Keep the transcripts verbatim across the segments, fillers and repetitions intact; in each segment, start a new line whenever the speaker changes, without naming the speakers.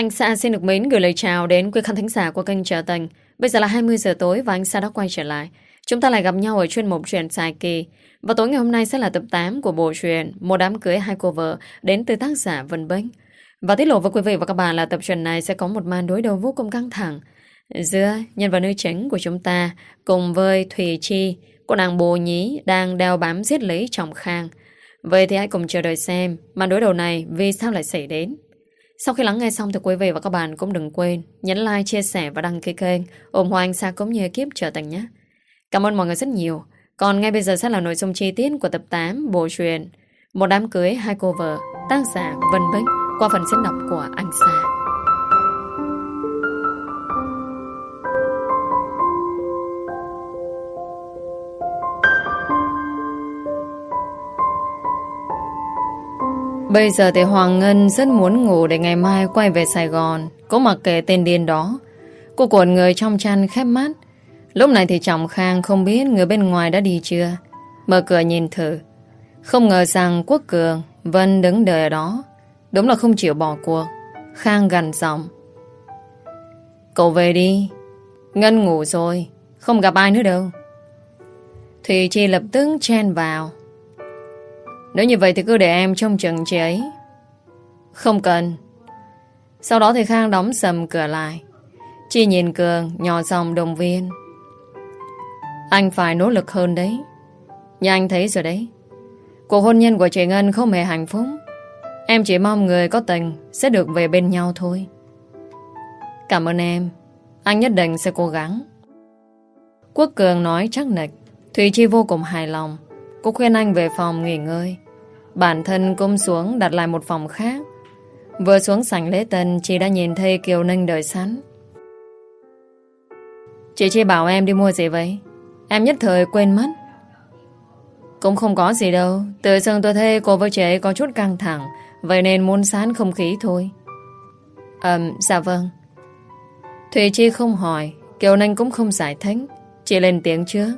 Anh Sa xin được mến gửi lời chào đến quý khán thính giả của kênh Trở Tình. Bây giờ là hai mươi giờ tối và anh Sa đã quay trở lại. Chúng ta lại gặp nhau ở chuyên mục truyện dài kỳ. Và tối ngày hôm nay sẽ là tập tám của bộ truyện Một đám cưới hai cô vợ đến từ tác giả Vân Bích. Và tiết lộ với quý vị và các bạn là tập truyện này sẽ có một màn đối đầu vô cùng căng thẳng giữa nhân vật nữ chính của chúng ta cùng với Thùy Chi, cô nàng bồ nhí đang đeo bám giết lấy chồng Khang. Vậy thì hãy cùng chờ đợi xem màn đối đầu này vì sao lại xảy đến. Sau khi lắng nghe xong thì quý vị và các bạn cũng đừng quên nhấn like, chia sẻ và đăng ký kênh ủng hộ anh Sa cũng như ekip Trở Tình nhé. Cảm ơn mọi người rất nhiều. Còn ngay bây giờ sẽ là nội dung chi tiết của tập tám bộ truyện Một đám cưới hai cô vợ, tác giả Vân Bích, qua phần diễn đọc của anh Sa. Bây giờ thì Hoàng Ngân rất muốn ngủ để ngày mai quay về Sài Gòn. Cô mặc kệ tên điên đó. Cô cuộn người trong chăn khép mắt. Lúc này thì chồng Khang không biết người bên ngoài đã đi chưa. Mở cửa nhìn thử. Không ngờ rằng Quốc Cường Vân đứng đợi ở đó. Đúng là không chịu bỏ cuộc. Khang gằn giọng: cậu về đi, Ngân ngủ rồi, không gặp ai nữa đâu. Thùy Chi lập tức chen vào: nếu như vậy thì cứ để em trông chừng chị ấy. Không cần. Sau đó thì Khang đóng sầm cửa lại. Chi nhìn Cường nhỏ giọng động viên: anh phải nỗ lực hơn đấy. Như anh thấy rồi đấy, cuộc hôn nhân của chị Ngân không hề hạnh phúc. Em chỉ mong người có tình sẽ được về bên nhau thôi. Cảm ơn em, anh nhất định sẽ cố gắng. Quốc Cường nói chắc nịch. Thùy Chi vô cùng hài lòng. Cô khuyên anh về phòng nghỉ ngơi. Bản thân cũng xuống đặt lại một phòng khác. Vừa xuống sảnh lễ tân, chị đã nhìn thấy Kiều Ninh đợi sẵn. Chị Chi bảo em đi mua gì vậy? Em nhất thời quên mất. Cũng không có gì đâu. Tự dưng tôi thấy cô với chị ấy có chút căng thẳng, vậy nên muốn sán không khí thôi. Ừm, um, dạ vâng. Thùy Chi không hỏi, Kiều Ninh cũng không giải thích. Chị lên tiếng trước: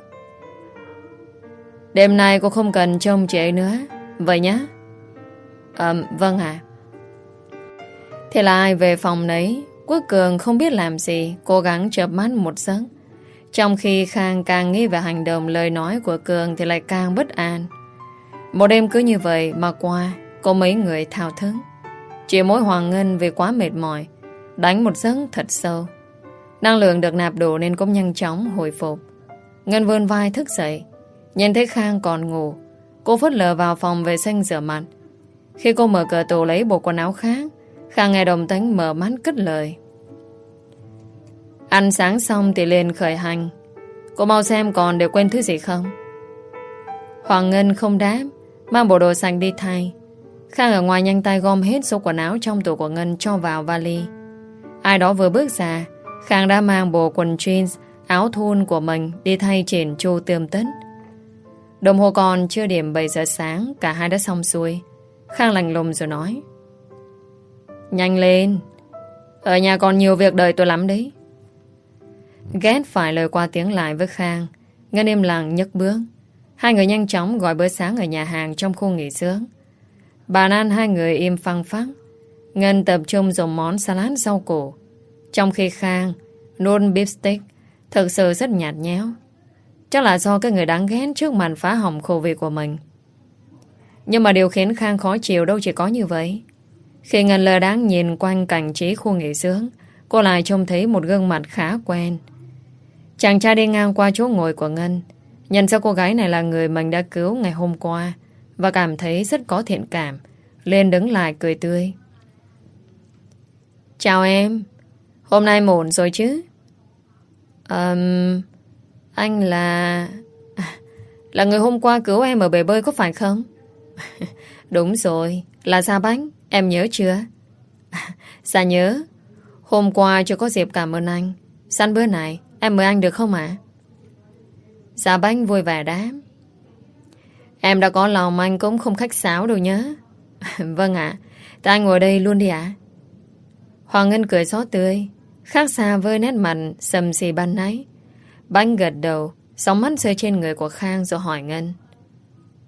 đêm nay cô không cần trông chị ấy nữa, vậy nhá. Ừm, um, vâng ạ. À. Thế là ai về phòng nấy. Quốc Cường không biết làm gì, cố gắng chợp mắt một giấc. Trong khi Khang càng nghĩ về hành động lời nói của Cường thì lại càng bất an. Một đêm cứ như vậy mà qua, có mấy người thao thức. Chỉ mỗi Hoàng Ngân vì quá mệt mỏi đánh một giấc thật sâu. Năng lượng được nạp đủ nên cũng nhanh chóng hồi phục. Ngân vươn vai thức dậy. Nhìn thấy Khang còn ngủ, cô phớt lờ vào phòng vệ sinh rửa mặt. Khi cô mở cửa tủ lấy bộ quần áo khác, Khang nghe đồng tánh mở mắt cất lời: ăn sáng xong thì lên khởi hành. Cô mau xem còn để quên thứ gì không. Hoàng Ngân không đáp, mang bộ đồ sạch đi thay. Khang ở ngoài nhanh tay gom hết số quần áo trong tủ của Ngân cho vào vali. Ai đó vừa bước ra, Khang đã mang bộ quần jeans, áo thun của mình đi thay chỉnh chu tươm tất. Đồng hồ còn chưa điểm bảy giờ sáng, cả hai đã xong xuôi. Khang lạnh lùng rồi nói: nhanh lên, ở nhà còn nhiều việc đợi tôi lắm đấy. Ghét phải lời qua tiếng lại với Khang, Ngân im lặng nhấc bước. Hai người nhanh chóng gọi bữa sáng ở nhà hàng trong khu nghỉ dưỡng. Bàn ăn hai người im phăng phắc. Ngân tập trung dùng món salad rau củ, trong khi Khang nuốt beef stick thực sự rất nhạt nhẽo. Chắc là do cái người đáng ghét trước màn phá hỏng khẩu vị của mình. Nhưng mà điều khiến Khang khó chịu đâu chỉ có như vậy. Khi Ngân lơ đãng nhìn quanh cảnh trí khu nghỉ dưỡng, cô lại trông thấy một gương mặt khá quen. Chàng trai đi ngang qua chỗ ngồi của Ngân, nhận ra cô gái này là người mình đã cứu ngày hôm qua và cảm thấy rất có thiện cảm, liền đứng lại cười tươi: chào em, hôm nay ổn rồi chứ? um, Anh là... là người hôm qua cứu em ở bể bơi có phải không? Đúng rồi, là Gia Bách, em nhớ chưa? Dạ nhớ. Hôm qua chưa có dịp cảm ơn anh. Sẵn bữa này em mời anh được không ạ? À? Gia Bách vui vẻ đáp: em đã có lòng anh cũng không khách sáo đâu nhớ. Vâng ạ, à, thì anh ngồi đây luôn đi ạ. À? Hoàng Ngân cười xót tươi, khác xa với nét mặt sầm xì ban nãy. Bách gật đầu, sóng mắt rơi trên người của Khang rồi hỏi Ngân: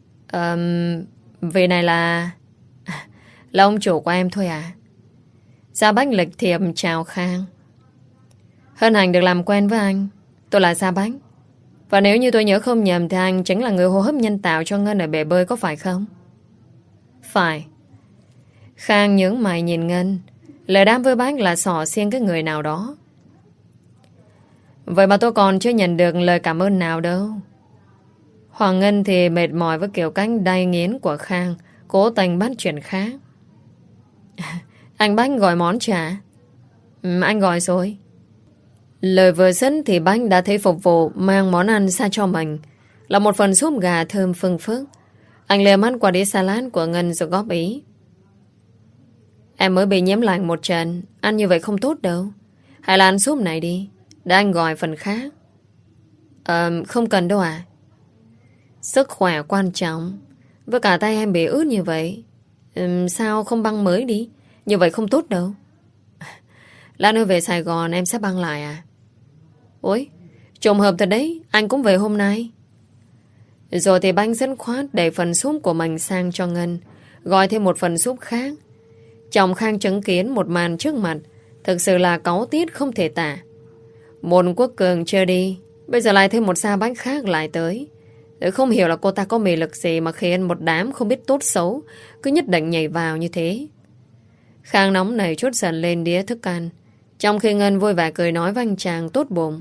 um, vị này là... là ông chủ của em thôi à? Gia Bách lịch thiệp chào Khang. Hân hạnh được làm quen với anh. Tôi là Gia Bách. Và nếu như tôi nhớ không nhầm thì anh chính là người hô hấp nhân tạo cho Ngân ở bể bơi, có phải không? Phải. Khang nhướng mày nhìn Ngân. Lời đáp với Bách là xỏ xiên cái người nào đó. Vậy mà tôi còn chưa nhận được lời cảm ơn nào đâu. Hoàng Ngân thì mệt mỏi với kiểu cách đay nghiến của Khang, cố tình bắt chuyện khác. Anh Bách gọi món trà. Ừ, anh gọi rồi. Lời vừa dứt thì Bách đã thấy phục vụ mang món ăn ra cho mình, là một phần súp gà thơm phừng phức. Anh lê mắt qua đĩa salad của Ngân rồi góp ý. Em mới bị nhiễm lạnh một trận, ăn như vậy không tốt đâu. Hãy là ăn súp này đi, để anh gọi phần khác. Ờ, không cần đâu à. Sức khỏe quan trọng. Với cả tay em bị ướt như vậy, ừ, sao không băng mới đi? Như vậy không tốt đâu. Lát nữa về Sài Gòn em sẽ băng lại à? Ôi, trùng hợp thật đấy, anh cũng về hôm nay. Rồi thì Bách dứt khoát đẩy phần súp của mình sang cho Ngân, gọi thêm một phần súp khác. Chồng Khang chứng kiến một màn trước mặt, thực sự là cáu tiết không thể tả. Một Quốc Cường chưa đi, bây giờ lại thêm một Gia Bách khác lại tới. Tôi không hiểu là cô ta có mị lực gì mà khiến một đám không biết tốt xấu cứ nhất định nhảy vào như thế. Khang nóng nảy chút giận lên đĩa thức ăn, trong khi Ngân vui vẻ cười nói với anh chàng tốt bụng.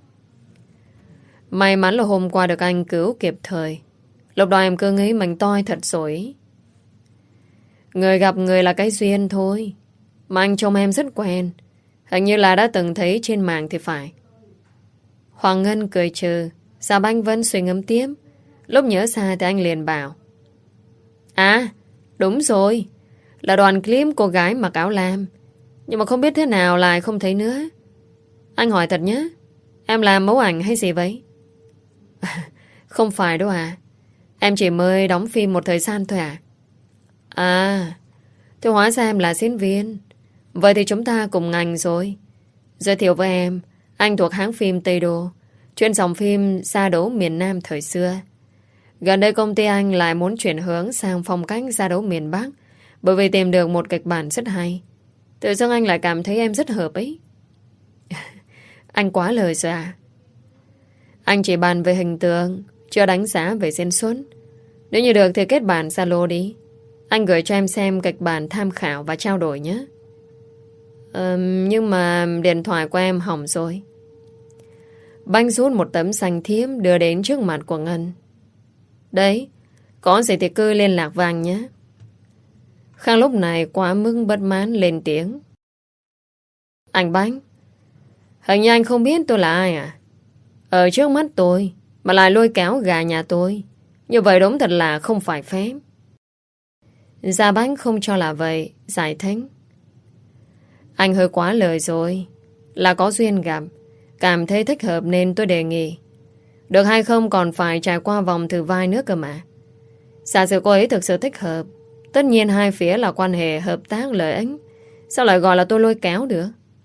May mắn là hôm qua được anh cứu kịp thời. Lúc đó em cứ nghĩ mình toi thật rồi. Người gặp người là cái duyên thôi. Mà anh trông em rất quen, hình như là đã từng thấy trên mạng thì phải. Hoàng Ngân cười trừ. Gia Bách vẫn suy ngẫm tiếp. Lúc nhớ ra thì anh liền bảo. À, đúng rồi, là đoàn clip cô gái mặc áo lam. Nhưng mà không biết thế nào lại không thấy nữa. Anh hỏi thật nhé, em làm mẫu ảnh hay gì vậy? Không phải đâu à. Em chỉ mới đóng phim một thời gian thôi à. À, thì hóa ra em là diễn viên. Vậy thì chúng ta cùng ngành rồi. Giới thiệu với em, anh thuộc hãng phim Tây Đô, chuyên dòng phim gia đấu miền Nam thời xưa. Gần đây công ty anh lại muốn chuyển hướng sang phong cách gia đấu miền Bắc, bởi vì tìm được một kịch bản rất hay. Tự dưng anh lại cảm thấy em rất hợp ấy. Anh quá lời rồi à. Anh chỉ bàn về hình tượng, chưa đánh giá về diễn xuất. Nếu như được thì kết bạn Zalo đi. Anh gửi cho em xem kịch bản tham khảo và trao đổi nhé. Ờ, nhưng mà điện thoại của em hỏng rồi. Banh rút một tấm xanh thiếp đưa đến trước mặt của Ngân. Đấy, có gì thì cứ liên lạc với anh nhé. Khang lúc này quá mức bất mãn lên tiếng. Anh Banh, hình như anh không biết tôi là ai à? Ở trước mắt tôi mà lại lôi kéo gà nhà tôi, như vậy đúng thật là không phải phép. Gia Bách không cho là vậy, giải thích. Anh hơi quá lời rồi. Là có duyên gặp, cảm thấy thích hợp nên tôi đề nghị. Được hay không còn phải trải qua vòng thử vai nữa cơ mà. Giả sử cô ấy thực sự thích hợp, tất nhiên hai phía là quan hệ hợp tác lợi ích, sao lại gọi là tôi lôi kéo được?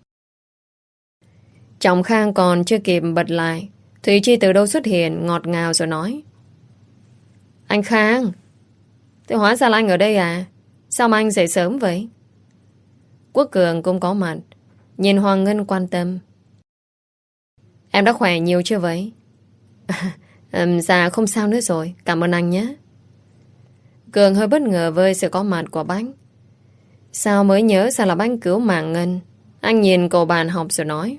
Chồng Khang còn chưa kịp bật lại, Thủy Chi từ đâu xuất hiện ngọt ngào rồi nói. Anh Khang, thế hóa ra là anh ở đây à? Sao mà anh dậy sớm vậy? Quốc Cường cũng có mặt, nhìn Hoàng Ngân quan tâm. Em đã khỏe nhiều chưa vậy? à, Dạ không sao nữa rồi, cảm ơn anh nhé. Cường hơi bất ngờ với sự có mặt của Bách. Sao mới nhớ ra là Bách cứu mạng Ngân? Anh nhìn cậu bạn học rồi nói.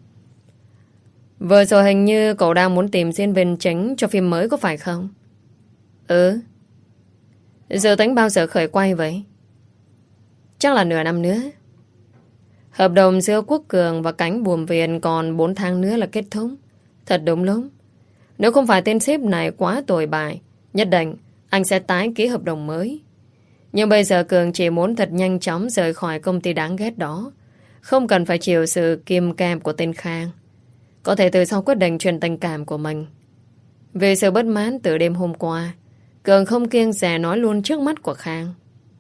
Vừa rồi hình như cậu đang muốn tìm diễn viên chính cho phim mới có phải không? Ừ. Giờ tính bao giờ khởi quay vậy? Chắc là nửa năm nữa. Hợp đồng giữa Quốc Cường và cánh buồm Việt còn bốn tháng nữa là kết thúc. Thật đúng lúc. Nếu không phải tên sếp này quá tồi bại, nhất định anh sẽ tái ký hợp đồng mới. Nhưng bây giờ Cường chỉ muốn thật nhanh chóng rời khỏi công ty đáng ghét đó, không cần phải chịu sự kiềm kèm của tên Khang. Có thể từ sau quyết định truyền tình cảm của mình. Vì sự bất mãn từ đêm hôm qua, Cường không kiêng dè nói luôn trước mắt của Khang.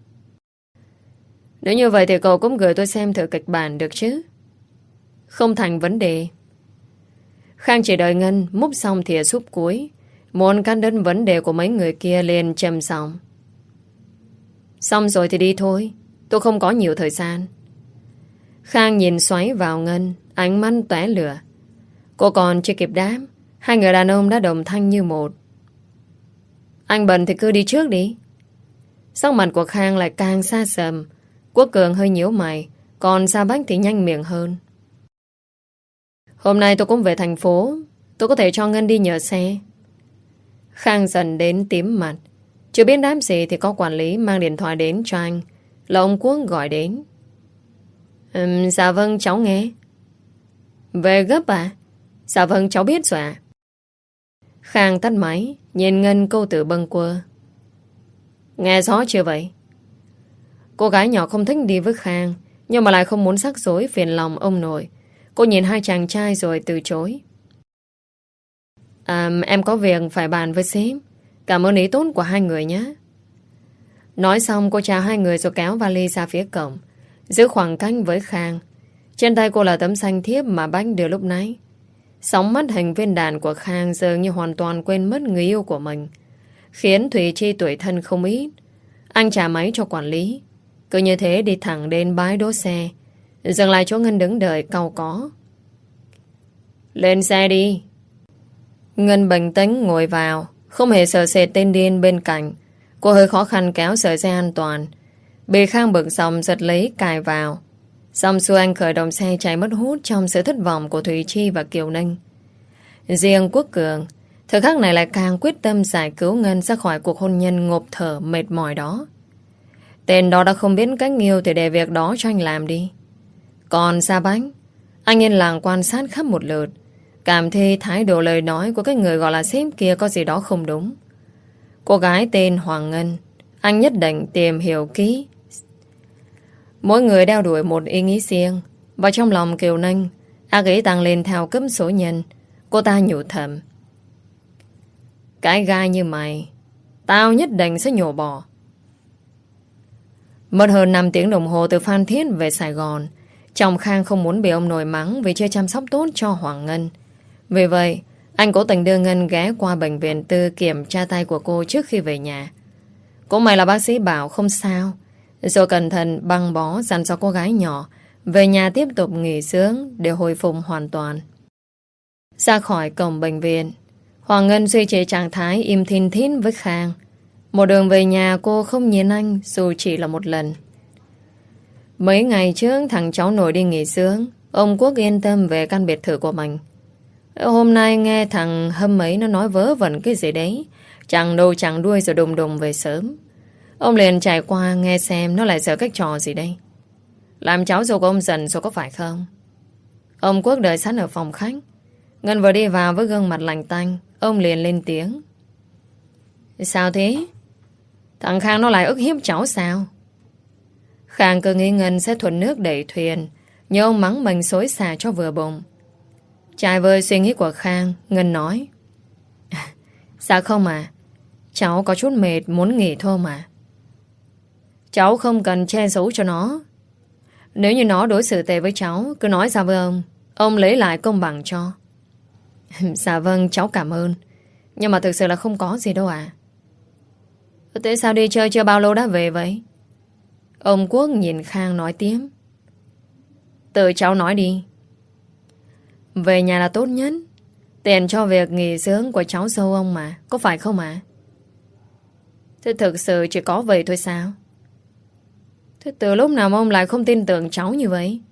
Nếu như vậy thì cậu cũng gửi tôi xem thử kịch bản được chứ? Không thành vấn đề. Khang chỉ đợi Ngân múc xong thìa súp cuối, muốn cắt đứt vấn đề của mấy người kia lên trầm giọng. Xong rồi thì đi thôi, tôi không có nhiều thời gian. Khang nhìn xoáy vào Ngân, ánh mắt tóe lửa. Cô còn chưa kịp đáp, hai người đàn ông đã đồng thanh như một. Anh bận thì cứ đi trước đi. Sắc mặt của Khang lại càng xa sầm. Quốc Cường hơi nhíu mày, còn Sa Bách thì nhanh miệng hơn. Hôm nay tôi cũng về thành phố, tôi có thể cho Ngân đi nhờ xe. Khang dần đến tím mặt. Chưa biết đáp gì thì có quản lý mang điện thoại đến cho anh, là ông Quốc gọi đến. um, Dạ vâng, cháu nghe. Về gấp à? Dạ vâng, cháu biết rồi ạ. Khang tắt máy, nhìn Ngân câu tử bâng quơ. Nghe rõ chưa vậy? Cô gái nhỏ không thích đi với Khang, nhưng mà lại không muốn rắc rối phiền lòng ông nội. Cô nhìn hai chàng trai rồi từ chối. À, em có việc phải bàn với sếp. Cảm ơn ý tốt của hai người nhé. Nói xong cô chào hai người rồi kéo vali ra phía cổng, giữ khoảng cách với Khang. Trên tay cô là tấm danh thiếp mà Bách đưa lúc nãy. Sóng mắt hình viên đàn của Khang dường như hoàn toàn quên mất người yêu của mình, khiến Thùy Chi tuổi thân không ít. Anh trả máy cho quản lý, cứ như thế đi thẳng đến bãi đỗ xe, dừng lại chỗ Ngân đứng đợi cau có. Lên xe đi. Ngân bình tĩnh ngồi vào, không hề sợ sệt tên điên bên cạnh. Cô hơi khó khăn kéo sợi dây an toàn, bị Khang bực xong giật lấy cài vào. Xong xuôi anh khởi động xe chạy mất hút trong sự thất vọng của Thùy Chi và Kiều Ninh. Riêng Quốc Cường thời khắc này lại càng quyết tâm giải cứu Ngân ra khỏi cuộc hôn nhân ngộp thở mệt mỏi đó. Tên đó đã không biết cách yêu thì để việc đó cho anh làm đi. Còn Sa Bách, anh yên lặng quan sát khắp một lượt, cảm thấy thái độ lời nói của cái người gọi là sếp kia có gì đó không đúng. Cô gái tên Hoàng Ngân, anh nhất định tìm hiểu kỹ. Mỗi người đeo đuổi một ý nghĩ riêng, và trong lòng Kiều Ninh ác ý tăng lên theo cấp số nhân. Cô ta nhủ thầm: cái gai như mày, tao nhất định sẽ nhổ bỏ. Mất hơn năm tiếng đồng hồ từ Phan Thiết về Sài Gòn, chồng Khang không muốn bị ông nội mắng vì chưa chăm sóc tốt cho Hoàng Ngân. Vì vậy, anh cố tình đưa Ngân ghé qua bệnh viện tư kiểm tra tay của cô trước khi về nhà. Cũng may là bác sĩ bảo không sao, rồi cẩn thận băng bó dặn cho cô gái nhỏ về nhà tiếp tục nghỉ dưỡng để hồi phục hoàn toàn. Ra khỏi cổng bệnh viện, Hoàng Ngân duy trì trạng thái im thin thít với Khang. Một đường về nhà cô không nhìn anh dù chỉ là một lần. Mấy ngày trước thằng cháu nội đi nghỉ dưỡng, ông Quốc yên tâm về căn biệt thự của mình. Hôm nay nghe thằng Hâm ấy nó nói vớ vẩn cái gì đấy, chẳng đâu chẳng đuôi rồi đùng đùng về sớm. Ông liền chạy qua nghe xem nó lại giở cách trò gì đây. Làm cháu dâu của ông giận rồi có phải không? Ông Quốc đợi sẵn ở phòng khách. Ngân vừa đi vào với gương mặt lạnh tanh, ông liền lên tiếng: sao thế? Thằng Khang nó lại ức hiếp cháu sao? Khang cứ nghĩ Ngân sẽ thuận nước đẩy thuyền, nhưng ông mắng mình xối xả cho vừa bụng. Trái với suy nghĩ của Khang, Ngân nói: dạ không à, cháu có chút mệt muốn nghỉ thôi mà. Cháu không cần che giấu cho nó. Nếu như nó đối xử tệ với cháu, cứ nói ra với ông, ông lấy lại công bằng cho. Dạ vâng, cháu cảm ơn, nhưng mà thực sự là không có gì đâu à. Thế sao đi chơi chưa bao lâu đã về vậy? Ông Quốc nhìn Khang nói tiếp: tự cháu nói đi. Về nhà là tốt nhất, tiền cho việc nghỉ dưỡng của cháu dâu ông mà, có phải không ạ? À? Thế thực sự chỉ có vậy thôi sao? Thế từ lúc nào mà ông lại không tin tưởng cháu như vậy?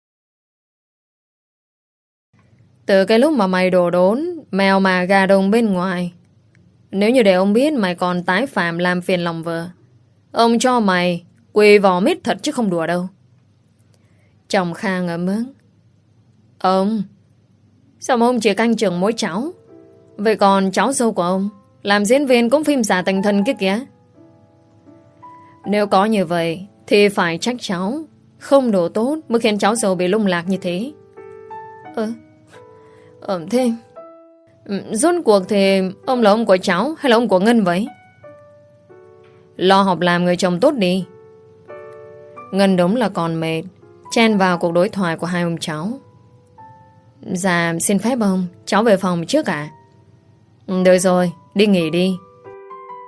Từ cái lúc mà mày đổ đốn mèo mà gà đồng bên ngoài. Nếu như để ông biết mày còn tái phạm làm phiền lòng vợ, ông cho mày quỳ vò mít thật chứ không đùa đâu. Chồng Khang ấm ức: ông, sao mà ông chỉ canh chừng mỗi cháu? Vậy còn cháu dâu của ông làm diễn viên cũng phim giả tình thân kia kìa. Nếu có như vậy thì phải trách cháu không đủ tốt mới khiến cháu dâu bị lung lạc như thế. Ờ Ờ thế rốt cuộc thì ông là ông của cháu hay là ông của Ngân vậy? Lo học làm người chồng tốt đi. Ngân đúng là còn mệt, chen vào cuộc đối thoại của hai ông cháu. Dạ xin phép ông, cháu về phòng trước ạ. À? Được rồi, đi nghỉ đi.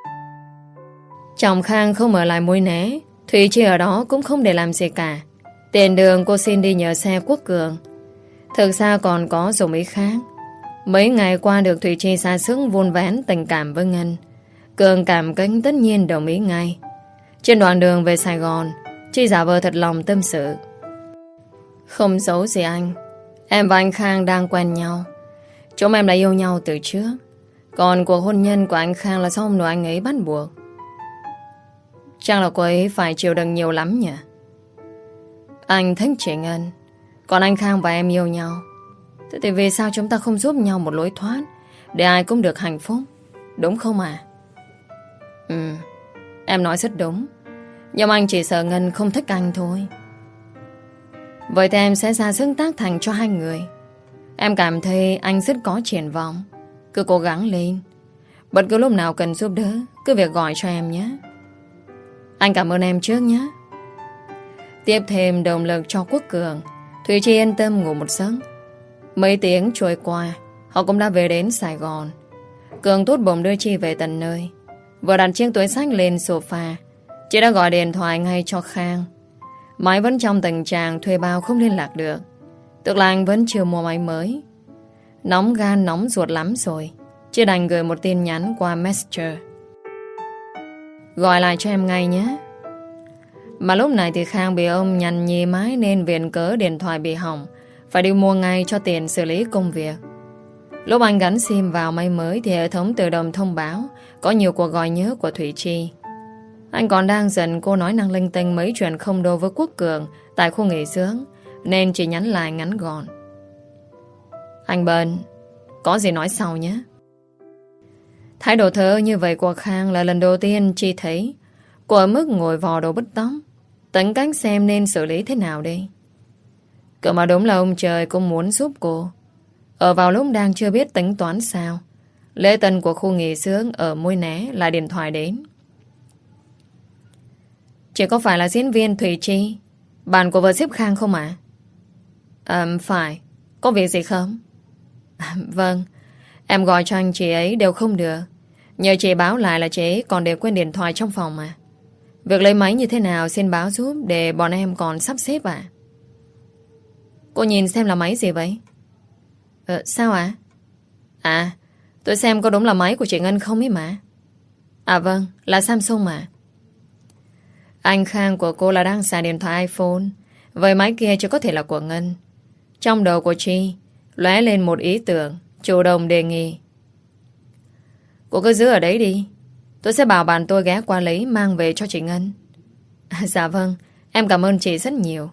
Chồng Khang không ở lại mối né, Thùy Chi ở đó cũng không để làm gì cả. Tiền đường cô xin đi nhờ xe Quốc Cường. Thực ra còn có dụng ý khác. Mấy ngày qua được Thủy Chi xa sức vun vén tình cảm với Ngân. Cường cảm kích tất nhiên đồng ý ngay. Trên đoạn đường về Sài Gòn, Chi giả vờ thật lòng tâm sự. Không giấu gì anh, em và anh Khang đang quen nhau. Chúng em đã yêu nhau từ trước. Còn cuộc hôn nhân của anh Khang là do ông nội anh ấy bắt buộc. Chắc là cô ấy phải chịu đựng nhiều lắm nhỉ? Anh thích chị Ngân, còn anh Khang và em yêu nhau. Thế thì vì sao chúng ta không giúp nhau một lối thoát để ai cũng được hạnh phúc, đúng không à? Ừ, em nói rất đúng. Nhưng anh chỉ sợ Ngân không thích anh thôi. Vậy thì em sẽ ra sức tác thành cho hai người. Em cảm thấy anh rất có triển vọng. Cứ cố gắng lên. Bất cứ lúc nào cần giúp đỡ, cứ việc gọi cho em nhé. Anh cảm ơn em trước nhé. Tiếp thêm động lực cho Quốc Cường, Thủy Chi yên tâm ngủ một giấc. Mấy tiếng trôi qua, họ cũng đã về đến Sài Gòn. Cường tốt bụng đưa Chi về tận nơi. Vừa đặt chiếc túi xách lên sofa, chị đã gọi điện thoại ngay cho Khang. Máy vẫn trong tình trạng thuê bao không liên lạc được. Tức là anh vẫn chưa mua máy mới. Nóng gan nóng ruột lắm rồi. Chị đành gửi một tin nhắn qua Messenger: gọi lại cho em ngay nhé. Mà lúc này thì Khang bị ông nhằn nhì mái nên viện cớ điện thoại bị hỏng, phải đi mua ngay cho tiền xử lý công việc. Lúc anh gắn sim vào máy mới thì hệ thống tự động thông báo có nhiều cuộc gọi nhớ của Thủy Chi. Anh còn đang giận cô nói năng linh tinh mấy chuyện không đô với Quốc Cường tại khu nghỉ dưỡng, nên chỉ nhắn lại ngắn gọn: anh bận, có gì nói sau nhé. Thái độ thờ như vậy của Khang là lần đầu tiên Chi thấy. Cô ở mức ngồi vò đầu bứt tóc, tính cách xem nên xử lý thế nào đây. Cơ mà đúng là ông trời cũng muốn giúp cô. Ở vào lúc đang chưa biết tính toán sao, lễ tân của khu nghỉ dưỡng ở Môi Né lại điện thoại đến. Chị có phải là diễn viên Thủy Chi, bạn của vợ xếp Khang không ạ? À? À, phải. Có việc gì không? À, vâng. Em gọi cho anh chị ấy đều không được. Nhờ chị báo lại là chị ấy còn để quên điện thoại trong phòng mà. Việc lấy máy như thế nào xin báo giúp để bọn em còn sắp xếp ạ. À? Cô nhìn xem là máy gì vậy? Ờ, sao ạ? À? à, tôi xem có đúng là máy của chị Ngân không ấy mà. À vâng, là Samsung mà. Anh Khang của cô là đang xài điện thoại iPhone. Vậy máy kia chỉ có thể là của Ngân. Trong đầu của Chi lóe lên một ý tưởng, chủ động đề nghị: cô cứ giữ ở đấy đi, tôi sẽ bảo bạn tôi ghé qua lấy mang về cho chị Ngân. À, dạ vâng, em cảm ơn chị rất nhiều.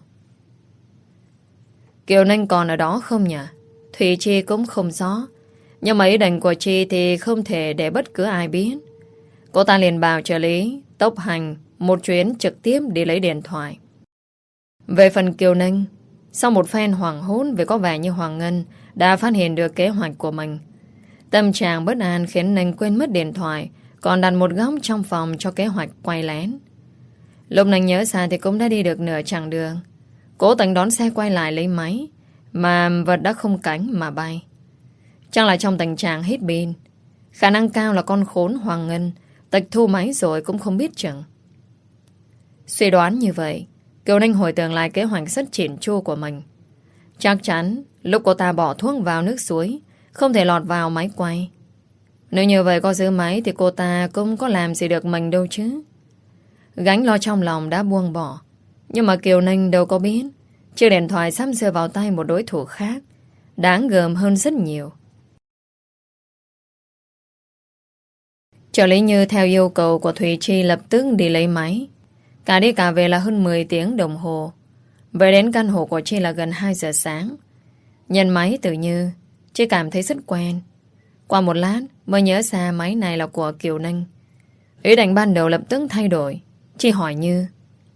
Kiều Ninh còn ở đó không nhỉ? Thủy Chi cũng không rõ. Nhưng mà ý định của Chi thì không thể để bất cứ ai biết. Cô ta liền bảo trợ lý tốc hành một chuyến trực tiếp đi lấy điện thoại. Về phần Kiều Ninh, sau một phen hoảng hốt vì có vẻ như Hoàng Ngân đã phát hiện được kế hoạch của mình, tâm trạng bất an khiến Ninh quên mất điện thoại, còn đặt một góc trong phòng cho kế hoạch quay lén. Lúc Ninh nhớ ra thì cũng đã đi được nửa chặng đường. Cố tình đón xe quay lại lấy máy, mà vật đã không cánh mà bay. Chắc là trong tình trạng hết pin. Khả năng cao là con khốn Hoàng Ngân tịch thu máy rồi cũng không biết chừng. Suy đoán như vậy, Kiều Ninh hồi tưởng lại kế hoạch rất chỉn chu của mình. Chắc chắn lúc cô ta bỏ thuốc vào nước suối không thể lọt vào máy quay. Nếu như vậy có giữ máy thì cô ta cũng có làm gì được mình đâu chứ. Gánh lo trong lòng đã buông bỏ. Nhưng mà Kiều Ninh đâu có biết chiếc điện thoại sắp rơi vào tay một đối thủ khác, đáng gờm hơn rất nhiều. Trợ lý Như theo yêu cầu của Thùy Chi lập tức đi lấy máy. Cả đi cả về là hơn mười tiếng đồng hồ. Về đến căn hộ của Chi là gần hai giờ sáng. Nhận máy từ Như, Chi cảm thấy rất quen. Qua một lát mới nhớ ra máy này là của Kiều Ninh. Ý định ban đầu lập tức thay đổi. Chi hỏi Như: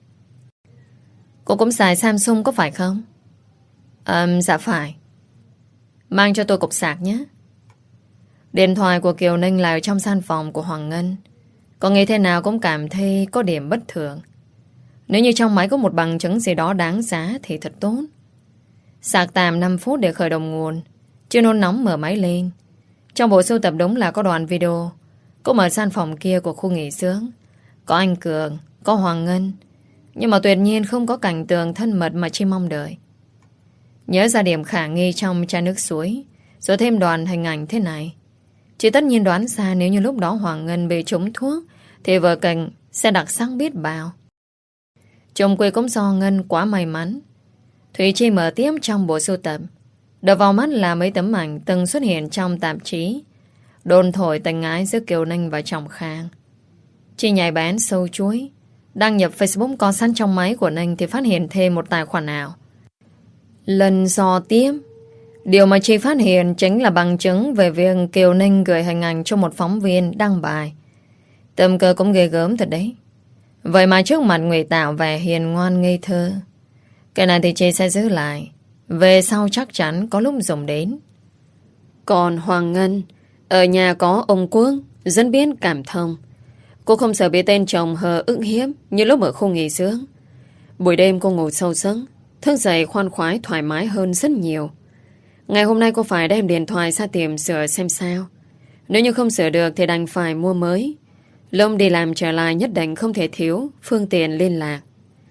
cô cũng xài Samsung có phải không? À, dạ phải. Mang cho tôi cục sạc nhé. Điện thoại của Kiều Ninh là ở trong gian phòng của Hoàng Ngân. Có nghĩ thế nào cũng cảm thấy có điểm bất thường. Nếu như trong máy có một bằng chứng gì đó đáng giá thì thật tốt. Sạc tạm năm phút để khởi động nguồn. Chưa nôn nóng mở máy lên. Trong bộ sưu tập đúng là có đoạn video. Cũng ở gian phòng kia của khu nghỉ dưỡng. Có anh Cường, có Hoàng Ngân. Nhưng mà tuyệt nhiên không có cảnh tượng thân mật mà Chi mong đợi. Nhớ ra điểm khả nghi trong chai nước suối, rồi thêm đoàn hình ảnh thế này, Chị tất nhiên đoán ra nếu như lúc đó Hoàng Ngân bị trúng thuốc thì vợ Cảnh sẽ đặc sắc biết bao. Chồng quê cũng do Ngân quá may mắn. Thủy Chi mở tiếp trong bộ sưu tập. Đập vào mắt là mấy tấm ảnh từng xuất hiện trong tạp chí, đồn thổi tình ái giữa Kiều Ninh và chồng Khang. Chị nhảy bén sâu chuối, đăng nhập Facebook có sẵn trong máy của Ninh thì phát hiện thêm một tài khoản ảo. Lần dò tiếp, điều mà chị phát hiện chính là bằng chứng về việc Kiều Ninh gửi hình ảnh cho một phóng viên đăng bài. Tâm cơ cũng ghê gớm thật đấy. Vậy mà trước mặt ngụy tạo vẻ hiền ngoan ngây thơ. Cái này thì chị sẽ giữ lại, về sau chắc chắn có lúc dùng đến. Còn Hoàng Ngân, ở nhà có ông Quốc dân biết cảm thông. Cô không sợ bị tên chồng hờ ức hiếp như lúc ở khu nghỉ dưỡng. Buổi đêm cô ngủ sâu giấc, thức dậy khoan khoái thoải mái hơn rất nhiều. Ngày hôm nay cô phải đem điện thoại ra tiệm sửa xem sao. Nếu như không sửa được thì đành phải mua mới. Lúc đi làm trở lại nhất định không thể thiếu phương tiện liên lạc.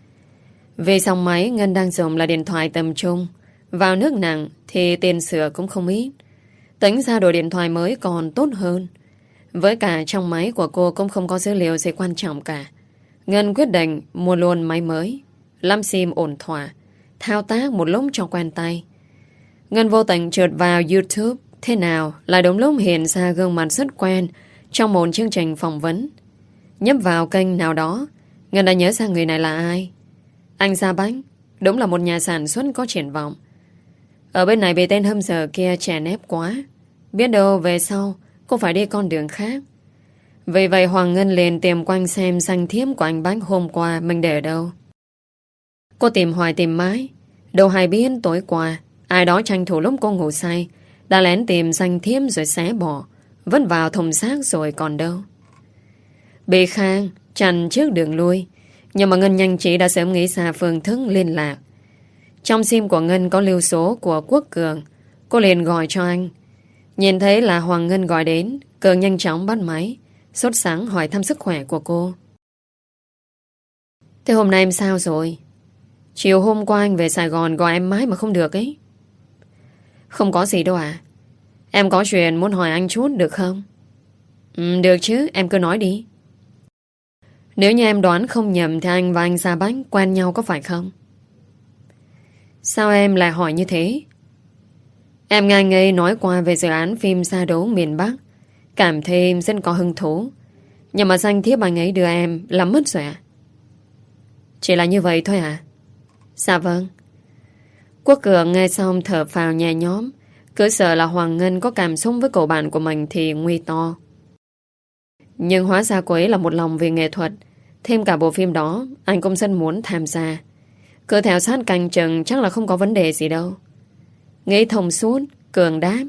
Về dòng máy Ngân đang dùng là điện thoại tầm trung. Vào nước nặng thì tiền sửa cũng không ít. Tính ra đồ điện thoại mới còn tốt hơn. Với cả trong máy của cô cũng không có dữ liệu gì quan trọng cả. Ngân quyết định mua luôn máy mới, lắp sim ổn thỏa, thao tác một lúc cho quen tay. Ngân vô tình trượt vào YouTube. Thế nào lại đúng lúc hiện ra gương mặt rất quen trong một chương trình phỏng vấn. Nhấp vào kênh nào đó, Ngân đã nhớ ra người này là ai. Anh Gia Bách, đúng là một nhà sản xuất có triển vọng. Ở bên này bị tên hâm dở kia chèn ép quá. Biết đâu về sau cô phải đi con đường khác. Vì vậy Hoàng Ngân liền tìm quanh xem danh thiếp của anh Bách hôm qua mình để ở đâu. Cô tìm hoài tìm mãi, đâu hay biết tối qua ai đó tranh thủ lúc cô ngủ say đã lén tìm danh thiếp rồi xé bỏ, vứt vào thùng rác rồi còn đâu. Bị Khang chặn trước đường lui, nhưng mà Ngân nhanh trí đã sớm nghĩ ra phương thức liên lạc. Trong sim của Ngân có lưu số của Quốc Cường. Cô liền gọi cho anh. Nhìn thấy là Hoàng Ngân gọi đến, Cường nhanh chóng bắt máy, sốt sắng hỏi thăm sức khỏe của cô. Thế hôm nay em sao rồi? Chiều hôm qua anh về Sài Gòn gọi em mãi mà không được ấy. Không có gì đâu à. Em có chuyện muốn hỏi anh chút được không? Ừ, được chứ, em cứ nói đi. Nếu như em đoán không nhầm thì anh và anh Gia Bách quen nhau có phải không? Sao em lại hỏi như thế? Em nghe anh ấy nói qua về dự án phim Sa Đấu miền Bắc, cảm thấy em rất có hứng thú. Nhưng mà danh thiếp anh ấy đưa em làm mất rồi à? Chỉ là như vậy thôi à? Dạ vâng. Quốc Cường nghe xong thở phào nhẹ nhõm, cứ sợ là Hoàng Ngân có cảm xúc với cậu bạn của mình thì nguy to. Nhưng hóa ra cô ấy là một lòng vì nghệ thuật. Thêm cả bộ phim đó anh cũng rất muốn tham gia. Cứ theo sát canh chừng chắc là không có vấn đề gì đâu. Nghĩ thông suốt, Cường đáp.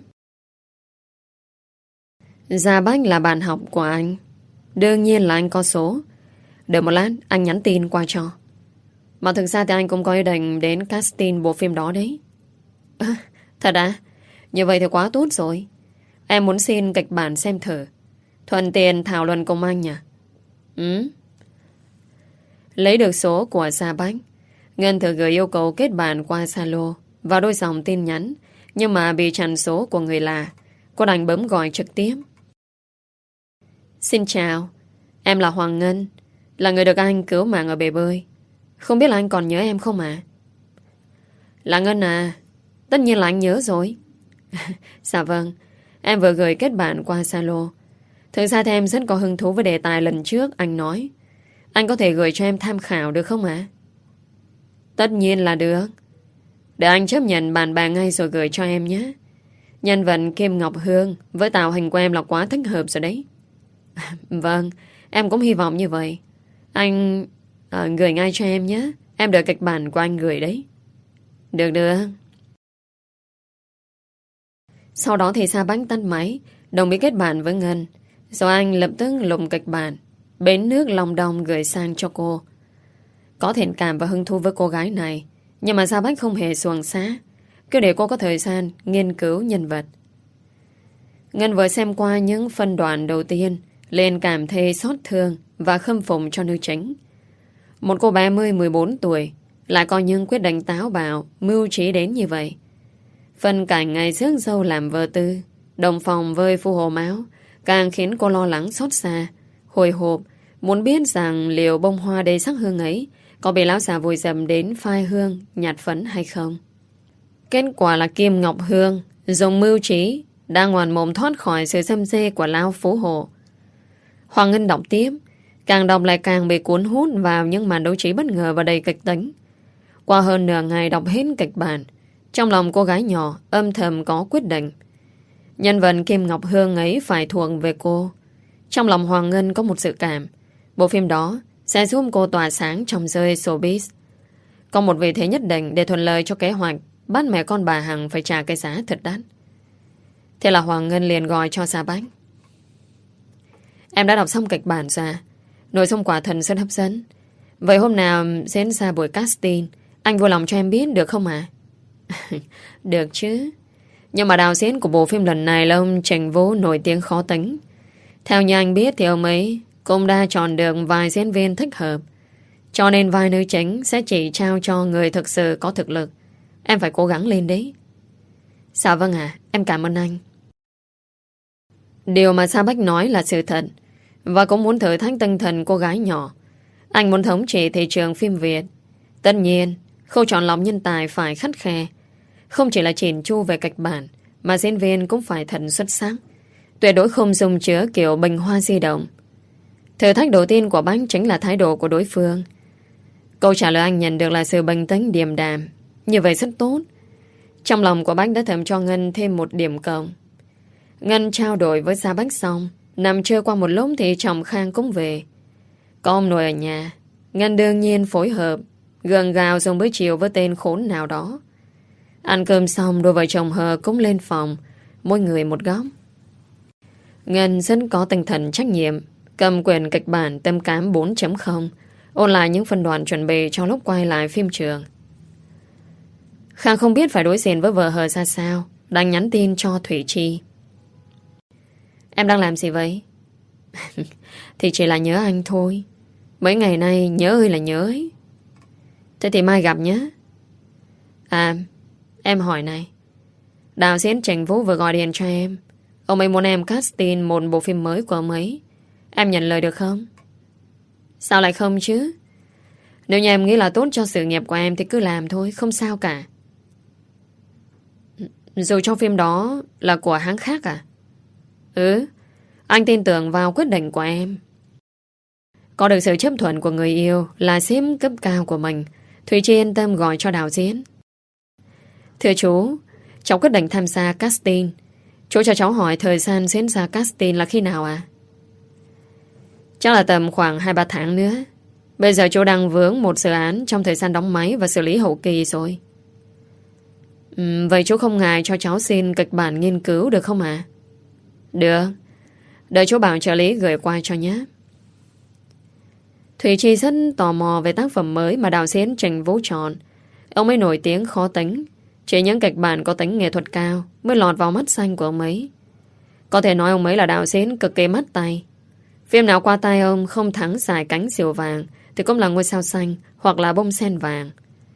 Gia Bách là bạn học của anh. Đương nhiên là anh có số. Đợi một lát anh nhắn tin qua cho. Mà thực ra thì anh cũng có ý định đến casting bộ phim đó đấy. À, thật à? Như vậy thì quá tốt rồi. Em muốn xin kịch bản xem thử, thuận tiện thảo luận cùng anh nhỉ? Ừ. Lấy được số của Gia Bách, Ngân thử gửi yêu cầu kết bạn qua Zalo vào đôi dòng tin nhắn, nhưng mà bị chặn số của người lạ. Cô đành bấm gọi trực tiếp. Xin chào, em là Hoàng Ngân, là người được anh cứu mạng ở bể bơi. Không biết là anh còn nhớ em không à? Là Ngân à? Tất nhiên là anh nhớ rồi. Dạ vâng, em vừa gửi kết bạn qua Zalo. Thực ra thì em rất có hứng thú với đề tài lần trước anh nói. Anh có thể gửi cho em tham khảo được không ạ? Tất nhiên là được. Để anh chấp nhận bàn bạc ngay rồi gửi cho em nhé. Nhân vật Kim Ngọc Hương với tạo hình của em là quá thích hợp rồi đấy. Vâng, em cũng hy vọng như vậy. Anh à, gửi ngay cho em nhé. Em đợi kịch bản của anh gửi đấy. Được được. Sau đó thì Sa Bách tắt máy, đồng ý kết bạn với Ngân. Rồi anh lập tức lùng kịch bản, bến nước Long Đong gửi sang cho cô. Có thiện cảm và hứng thú với cô gái này, nhưng mà Sa Bách không hề xuồng xá, cứ để cô có thời gian nghiên cứu nhân vật. Ngân vừa xem qua những phân đoạn đầu tiên, liền cảm thấy xót thương và khâm phục cho nữ chính. Một cô bé mới mười bốn tuổi lại có những quyết định táo bạo, mưu trí đến như vậy. Phân cảnh ngày rước dâu làm vợ tư, đồng phòng với phu hồ máu, càng khiến cô lo lắng xót xa, hồi hộp, muốn biết rằng liệu bông hoa đầy sắc hương ấy có bị lão già vùi dầm đến phai hương, nhạt phấn hay không. Kết quả là Kim Ngọc Hương dùng mưu trí đang ngoan mồm thoát khỏi sự xâm xê của lão phú hộ. Hoàng Ngân đọc tiếp, càng đọc lại càng bị cuốn hút vào những màn đấu trí bất ngờ và đầy kịch tính. Qua hơn nửa ngày đọc hết kịch bản, trong lòng cô gái nhỏ âm thầm có quyết định. Nhân vật Kim Ngọc Hương ấy phải thuộc về cô. Trong lòng Hoàng Ngân có một sự cảm, bộ phim đó sẽ giúp cô tỏa sáng trong giới showbiz. Có một vị thế nhất định để thuận lợi cho kế hoạch bắt mẹ con bà Hằng phải trả cái giá thật đắt. Thế là Hoàng Ngân liền gọi cho Sa Bách. Em đã đọc xong kịch bản ra, nội dung quả thần rất hấp dẫn. Vậy hôm nào diễn ra buổi casting, anh vui lòng cho em biết được không ạ? À? Được chứ. Nhưng mà đạo diễn của bộ phim lần này là ông Trịnh Vũ nổi tiếng khó tính. Theo như anh biết thì ông ấy cũng đã chọn được vài diễn viên thích hợp, cho nên vai nữ chính sẽ chỉ trao cho người thực sự có thực lực. Em phải cố gắng lên đấy. Dạ vâng ạ, à, em cảm ơn anh. Điều mà Sa Bách nói là sự thật, và cũng muốn thử thách tinh thần cô gái nhỏ. Anh muốn thống trị thị trường phim Việt. Tất nhiên, khâu chọn lọc nhân tài phải khắt khe. Không chỉ là chỉn chu về kịch bản, mà diễn viên cũng phải thật xuất sắc. Tuyệt đối không dùng chứa kiểu bình hoa di động. Thử thách đầu tiên của Bách chính là thái độ của đối phương. Câu trả lời anh nhận được là sự bình tĩnh điềm đạm. Như vậy rất tốt. Trong lòng của Bách đã thầm cho Ngân thêm một điểm cộng. Ngân trao đổi với Sa Bách xong, nằm chơi qua một lúc thì chồng Khang cũng về. Có ông nội ở nhà, Ngân đương nhiên phối hợp gượng gạo dùng bữa chiều với tên khốn nào đó. Ăn cơm xong, đôi vợ chồng Hờ cũng lên phòng, mỗi người một góc. Ngân rất có tinh thần trách nhiệm, cầm quyển kịch bản Tâm Cám bốn chấm không, ôn lại những phân đoạn chuẩn bị cho lúc quay lại phim trường. Khang không biết phải đối diện với vợ Hờ ra sao, đang nhắn tin cho Thủy Chi. Em đang làm gì vậy? Thì chỉ là nhớ anh thôi. Mấy ngày nay nhớ ơi là nhớ ấy. Thế thì mai gặp nhé. À, em hỏi này, đạo diễn Trịnh Vũ vừa gọi điện cho em. Ông ấy muốn em casting một bộ phim mới của ông ấy. Em nhận lời được không? Sao lại không chứ? Nếu như em nghĩ là tốt cho sự nghiệp của em thì cứ làm thôi, không sao cả. Dù cho phim đó là của hãng khác à? Ừ, anh tin tưởng vào quyết định của em. Có được sự chấp thuận của người yêu là sếp cấp cao của mình, Thùy Chi yên tâm gọi cho đạo diễn. Thưa chú, cháu quyết định tham gia casting. Chú cho cháu hỏi thời gian diễn ra casting là khi nào à? Chắc là tầm khoảng hai ba tháng nữa. Bây giờ chú đang vướng một dự án trong thời gian đóng máy và xử lý hậu kỳ rồi. uhm, Vậy chú không ngại cho cháu xin kịch bản nghiên cứu được không ạ? À? Được. Đợi chú bảo trợ lý gửi qua cho nhé. Thủy Chi rất tò mò về tác phẩm mới mà đạo diễn Trịnh Vũ chọn. Ông ấy nổi tiếng khó tính. Chỉ những kịch bản có tính nghệ thuật cao mới lọt vào mắt xanh của ông ấy. Có thể nói ông ấy là đạo diễn cực kỳ mắt tay. Phim nào qua tay ông không thắng giải cánh diều vàng thì cũng là ngôi sao xanh hoặc là bông sen vàng.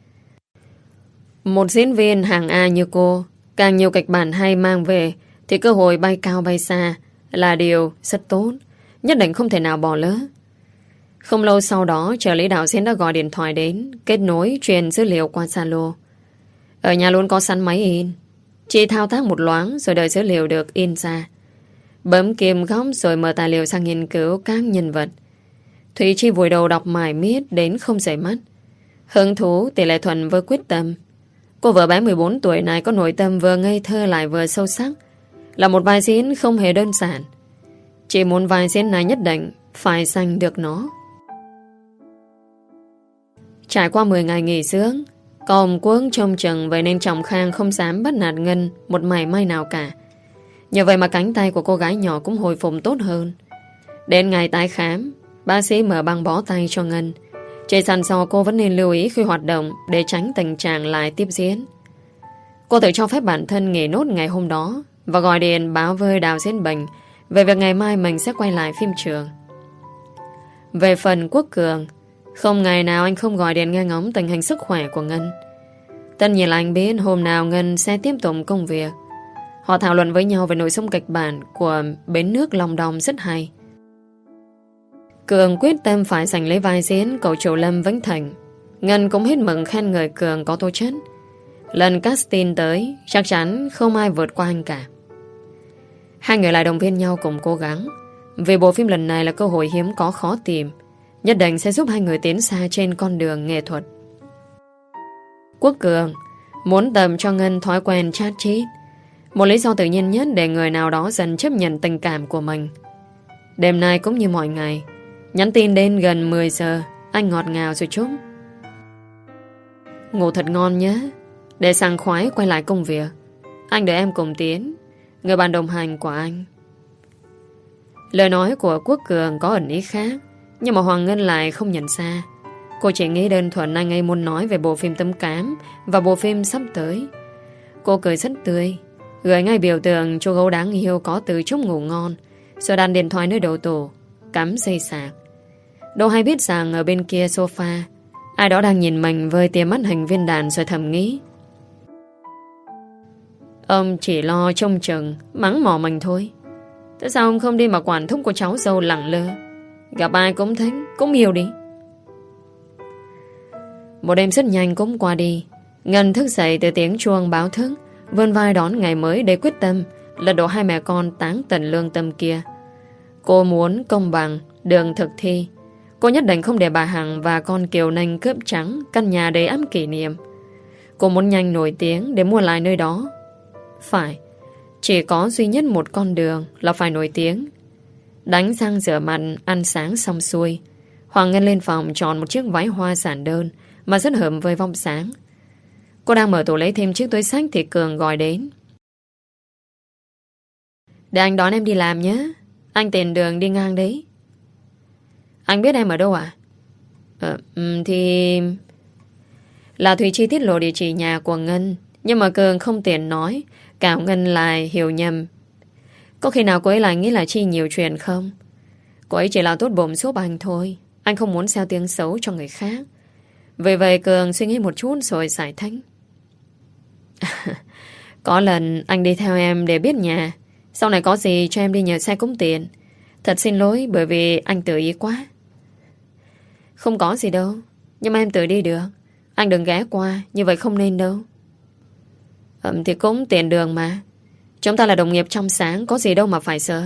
Một diễn viên hàng A như cô, càng nhiều kịch bản hay mang về thì cơ hội bay cao bay xa là điều rất tốt, nhất định không thể nào bỏ lỡ. Không lâu sau đó, trợ lý đạo diễn đã gọi điện thoại đến, kết nối truyền dữ liệu qua Zalo. Ở nhà luôn có sẵn máy in, chỉ thao tác một loáng rồi đợi dữ liệu được in ra. Bấm kim góc rồi mở tài liệu sang nghiên cứu các nhân vật. Thủy Chi vùi đầu đọc mải miết đến không rời mắt. Hứng thú tỷ lệ thuận với quyết tâm. Cô vợ bé mười bốn tuổi này có nội tâm vừa ngây thơ lại vừa sâu sắc. Là một vai diễn không hề đơn giản. Chỉ muốn vai diễn này nhất định phải giành được nó. Trải qua mười ngày nghỉ dưỡng, có ông Quốc trông chừng, vậy nên chồng Khang không dám bắt nạt Ngân một mảy may nào cả. Nhờ vậy mà cánh tay của cô gái nhỏ cũng hồi phục tốt hơn. Đến ngày tái khám, bác sĩ mở băng bó tay cho Ngân. Chỉ dặn dò cô vẫn nên lưu ý khi hoạt động để tránh tình trạng lại tiếp diễn. Cô tự cho phép bản thân nghỉ nốt ngày hôm đó và gọi điện báo với đạo diễn Bình về việc ngày mai mình sẽ quay lại phim trường. Về phần Quốc Cường, Không ngày nào anh không gọi điện nghe ngóng tình hình sức khỏe của Ngân. Tất nhiên là anh biết hôm nào Ngân sẽ tiếp tục công việc. Họ thảo luận với nhau về nội dung kịch bản của Bến Nước Long Đong rất hay. Cường quyết tâm phải giành lấy vai diễn cậu chủ Lâm Vĩnh Thành. Ngân cũng hết mừng khen người Cường có tố chất. Lần casting tới chắc chắn không ai vượt qua anh cả. Hai người lại động viên nhau cùng cố gắng. Vì bộ phim lần này là cơ hội hiếm có khó tìm, nhất định sẽ giúp hai người tiến xa trên con đường nghệ thuật. Quốc Cường muốn tập cho Ngân thói quen chat chít, một lý do tự nhiên nhất để người nào đó dần chấp nhận tình cảm của mình. Đêm nay cũng như mọi ngày, nhắn tin đến gần mười giờ, anh ngọt ngào rồi chúc: ngủ thật ngon nhé, để sảng khoái quay lại công việc. Anh đợi em cùng tiến, người bạn đồng hành của anh. Lời nói của Quốc Cường có ẩn ý khác, nhưng mà Hoàng Ngân lại không nhận ra. Cô chỉ nghĩ đơn thuần anh ấy muốn nói về bộ phim Tấm Cám và bộ phim sắp tới. Cô cười rất tươi, gửi ngay biểu tượng chú gấu đáng yêu có từ chúc ngủ ngon, rồi đặt điện thoại nơi đầu tủ, cắm dây sạc. Đâu hay biết rằng ở bên kia sofa, ai đó đang nhìn mình với tia mắt hình viên đạn, rồi thầm nghĩ: ông chỉ lo trông chừng, mắng mỏ mình thôi. Tại sao ông không đi mà quản thúc của cháu dâu lẳng lơ? Gặp ai cũng thích, cũng yêu đi. Một đêm rất nhanh cũng qua đi. Ngân thức dậy từ tiếng chuông báo thức, vươn vai đón ngày mới để quyết tâm lật đổ hai mẹ con táng tận lương tâm kia. Cô muốn công bằng, đường thực thi. Cô nhất định không để bà Hằng và con Kiều Ninh cướp trắng căn nhà đầy ẵm kỷ niệm. Cô muốn nhanh nổi tiếng để mua lại nơi đó. Phải, chỉ có duy nhất một con đường là phải nổi tiếng. Đánh răng rửa mặt, ăn sáng xong xuôi, Hoàng Ngân lên phòng chọn một chiếc váy hoa giản đơn mà rất hợp với vòng sáng. Cô đang mở tủ lấy thêm chiếc túi xách thì Cường gọi đến: để anh đón em đi làm nhé, anh tiền đường đi ngang đấy. Anh biết em ở đâu à? Ờ, thì... Là Thùy Chi tiết lộ địa chỉ nhà của Ngân, nhưng mà Cường không tiện nói, Cảo Ngân lại hiểu nhầm. Có khi nào cô ấy lại nghĩ là Chi nhiều chuyện không? Cô ấy chỉ là tốt bụng giúp anh thôi. Anh không muốn gieo tiếng xấu cho người khác. Vì vậy Cường suy nghĩ một chút rồi giải thích: có lần anh đi theo em để biết nhà, sau này có gì cho em đi nhờ xe cũng tiện. Thật xin lỗi bởi vì anh tự ý quá. Không có gì đâu, nhưng mà em tự đi được. Anh đừng ghé qua, như vậy không nên đâu. Ừm thì cũng tiện đường mà. Chúng ta là đồng nghiệp trong sáng, có gì đâu mà phải sợ.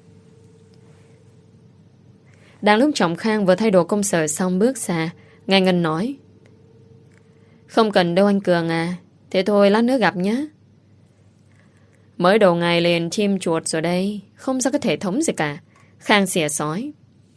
Đang lúc Trọng Khang vừa thay đồ công sở xong bước ra, nghe Ngân nói: không cần đâu anh Cường à, thế thôi lát nữa gặp nhé. Mới đầu ngày liền chim chuột rồi đây, không ra cái thể thống gì cả. Khang xỉa sói: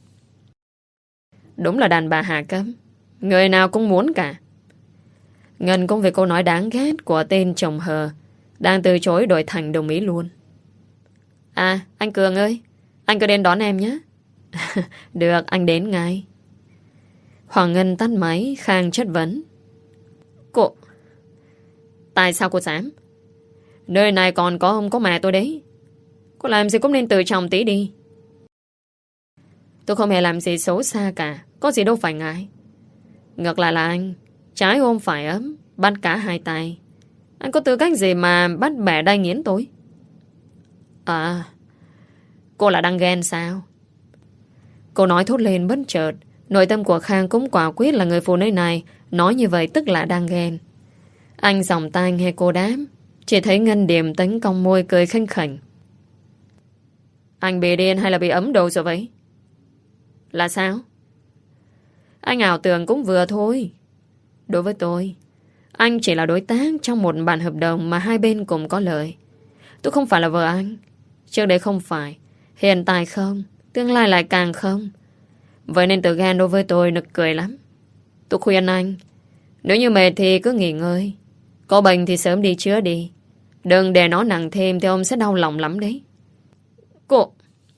đúng là đàn bà hạ cấp, người nào cũng muốn cả. Ngân cũng về câu nói đáng ghét của tên chồng hờ, đang từ chối đổi thành đồng ý luôn. À anh Cường ơi, anh cứ đến đón em nhé. Được, anh đến ngay. Hoàng Ngân tắt máy. Khang chất vấn: cô... tại sao cô dám? Nơi này còn có ông có mẹ tôi đấy. Cô làm gì cũng nên tự trọng tí đi. Tôi không hề làm gì xấu xa cả, có gì đâu phải ngại. Ngược lại là anh, trái ôm phải ấm, bắt cả hai tay. Anh có tư cách gì mà bắt bẻ đai nghiến tôi? À, cô là đang ghen sao? Cô nói thốt lên bất chợt. Nội tâm của Khang cũng quả quyết là người phụ nữ này nói như vậy tức là đang ghen. Anh giọng tai nghe cô đáp, chỉ thấy Ngân điềm tĩnh cong môi cười khinh khỉnh: anh bị điên hay là bị ấm đầu rồi vậy? Là sao? Anh ảo tưởng cũng vừa thôi. Đối với tôi, anh chỉ là đối tác trong một bản hợp đồng mà hai bên cùng có lợi. Tôi không phải là vợ anh. Trước đây không phải, hiện tại không, tương lai lại càng không. Vậy nên tự ghen đối với tôi nực cười lắm. Tôi khuyên anh, nếu như mệt thì cứ nghỉ ngơi, có bệnh thì sớm đi chữa đi. Đừng để nó nặng thêm thì ông sẽ đau lòng lắm đấy. Cô...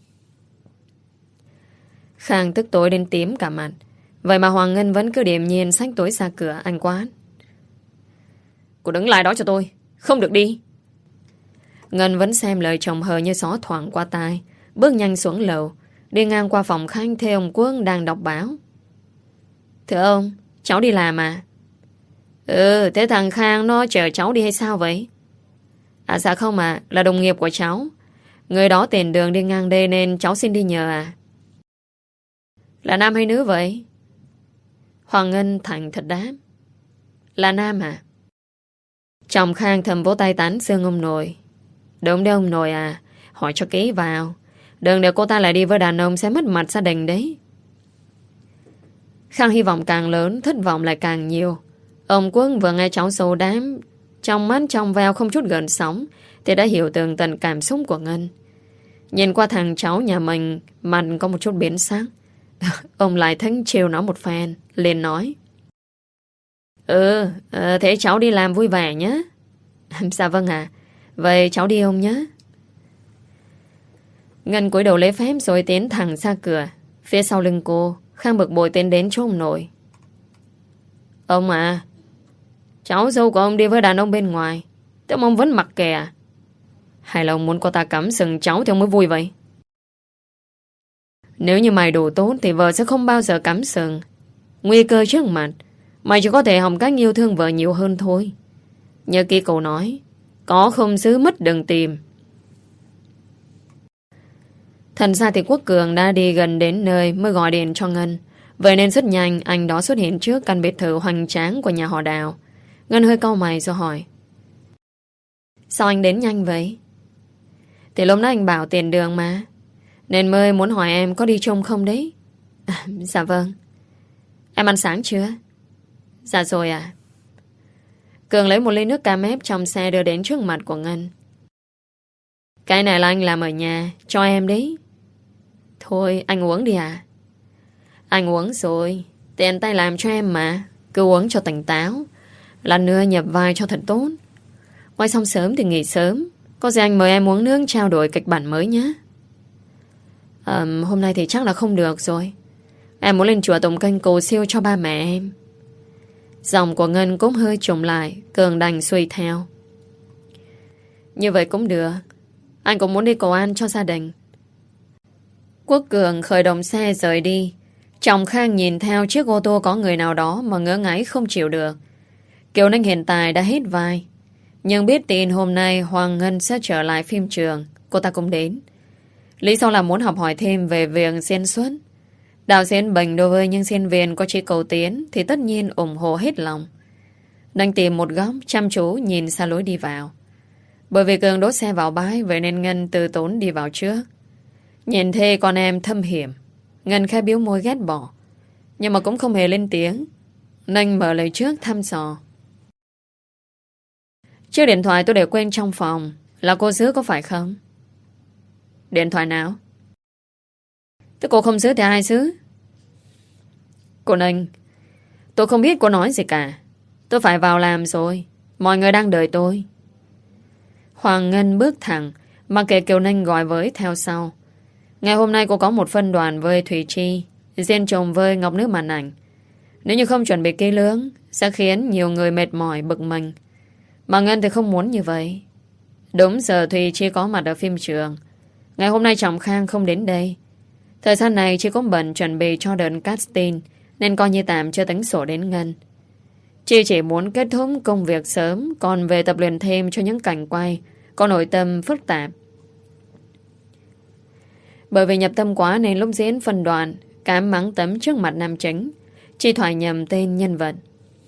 Khang tức tối đến tím cả mặt. Vậy mà Hoàng Ngân vẫn cứ điềm nhiên xách túi ra cửa. Anh quát: cô đứng lại đó cho tôi, không được đi. Ngân vẫn xem lời chồng hờ như gió thoảng qua tai, bước nhanh xuống lầu, đi ngang qua phòng khách thấy ông Quốc đang đọc báo. Thưa ông, cháu đi làm à? Ừ, thế thằng Khang nó chở cháu đi hay sao vậy? À dạ không à, là đồng nghiệp của cháu. Người đó tiền đường đi ngang đây nên cháu xin đi nhờ à. Là nam hay nữ vậy? Hoàng Ngân thành thật đáp. Là nam à? Chồng Khang thầm vỗ tay tán xương ông nội. Đúng đấy ông nội à, hỏi cho kỹ vào. Đừng để cô ta lại đi với đàn ông sẽ mất mặt gia đình đấy. Khang hy vọng càng lớn, thất vọng lại càng nhiều. Ông Quốc vừa nghe cháu xô đám, trong mắt trong veo không chút gợn sóng, thì đã hiểu tường tận cảm xúc của Ngân. Nhìn qua thằng cháu nhà mình, mặt có một chút biến sắc. Ông lại thánh chiều nó một phen, liền nói. Ừ, à, thế cháu đi làm vui vẻ nhé. Dạ vâng ạ. Vậy cháu đi ông nhé. Ngân cúi đầu lấy phép rồi tiến thẳng ra cửa. Phía sau lưng cô, Khang bực bội tiến đến chỗ ông nội. Ông à, cháu dâu của ông đi với đàn ông bên ngoài, thế mà ông vẫn mặc kệ à? Hay là ông muốn cô ta cắm sừng cháu thì ông mới vui vậy? Nếu như mày đủ tốt thì vợ sẽ không bao giờ cắm sừng. Nguy cơ trước mặt, mày chỉ có thể học cách yêu thương vợ nhiều hơn thôi. Nhớ kỹ câu nói, có không xứ mất đừng tìm. Thật ra thì Quốc Cường đã đi gần đến nơi mới gọi điện cho Ngân. Vậy nên rất nhanh anh đó xuất hiện trước căn biệt thự hoành tráng của nhà họ Đào. Ngân hơi cau mày rồi hỏi. Sao anh đến nhanh vậy? Thì lúc đó anh bảo tiền đường mà, nên mới muốn hỏi em có đi chung không đấy. À, dạ vâng. Em ăn sáng chưa? Dạ rồi à. Cường lấy một ly nước cam ép trong xe đưa đến trước mặt của Ngân. Cái này là anh làm ở nhà, cho em đấy. Thôi anh uống đi à. Anh uống rồi, tiền tay làm cho em mà. Cứ uống cho tỉnh táo, lần nữa nhập vai cho thật tốt. Quay xong sớm thì nghỉ sớm. Có gì anh mời em uống nước trao đổi kịch bản mới nhé. à, Hôm nay thì chắc là không được rồi. Em muốn lên chùa tụng kinh cầu siêu cho ba mẹ em. Giọng của Ngân cũng hơi trùng lại. Cường đành xuôi theo. Như vậy cũng được. Anh cũng muốn đi cầu an cho gia đình. Quốc Cường khởi động xe rời đi. Chồng Khang nhìn theo chiếc ô tô có người nào đó mà ngỡ ngáy không chịu được. Kiều Ninh hiện tại đã hết vai, nhưng biết tin hôm nay Hoàng Ngân sẽ trở lại phim trường, cô ta cũng đến. Lý do là muốn học hỏi thêm về việc diễn xuất. Đạo diễn bình đối với những diễn viên có chí cầu tiến thì tất nhiên ủng hộ hết lòng. Đang tìm một góc chăm chú nhìn xa lối đi vào. Bởi vì Cường đốt xe vào bãi, vậy nên Ngân từ tốn đi vào trước. Nhìn thê con em thâm hiểm, Ngân khẽ biếu môi ghét bỏ, nhưng mà cũng không hề lên tiếng. Nên mở lời trước thăm dò. Chiếc điện thoại tôi để quên trong phòng, là cô giữ có phải không? Điện thoại nào? Thế cô không giữ thì ai giữ? Cô Ninh, tôi không biết cô nói gì cả. Tôi phải vào làm rồi, mọi người đang đợi tôi. Hoàng Ngân bước thẳng, mặc kệ Kiều Ninh gọi với theo sau. Ngày hôm nay cô có một phân đoàn với Thủy Chi, riêng chồng với Ngọc Nước màn ảnh. Nếu như không chuẩn bị kỹ lưỡng, sẽ khiến nhiều người mệt mỏi bực mình. Mà Ngân thì không muốn như vậy. Đúng giờ Thùy Chi có mặt ở phim trường. Ngày hôm nay chồng Khang không đến đây. Thời gian này Chi cũng bận chuẩn bị cho đợt casting, nên coi như tạm chưa tính sổ đến Ngân. Chi chỉ muốn kết thúc công việc sớm, còn về tập luyện thêm cho những cảnh quay có nội tâm phức tạp. Bởi vì nhập tâm quá nên lúc diễn phân đoạn cám mắng tấm trước mặt nam chính, Chi thoại nhầm tên nhân vật.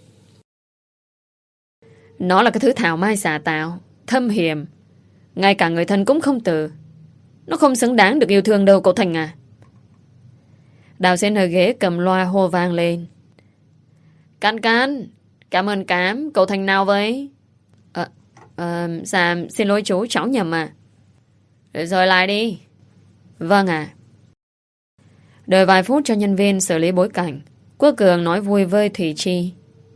Nó là cái thứ thảo mai giả tạo, thâm hiểm, ngay cả người thân cũng không từ. Nó không xứng đáng được yêu thương đâu cậu Thành à. Đào diễn ở ghế cầm loa hô vang lên. Can can, cảm ơn cám, cậu Thành nào vậy? Ờ, à, dạ xin lỗi chú, cháu nhầm à. Rồi lại đi. Vâng ạ. À. Đợi vài phút cho nhân viên xử lý bối cảnh, Quốc Cường nói vui với Thủy Chi.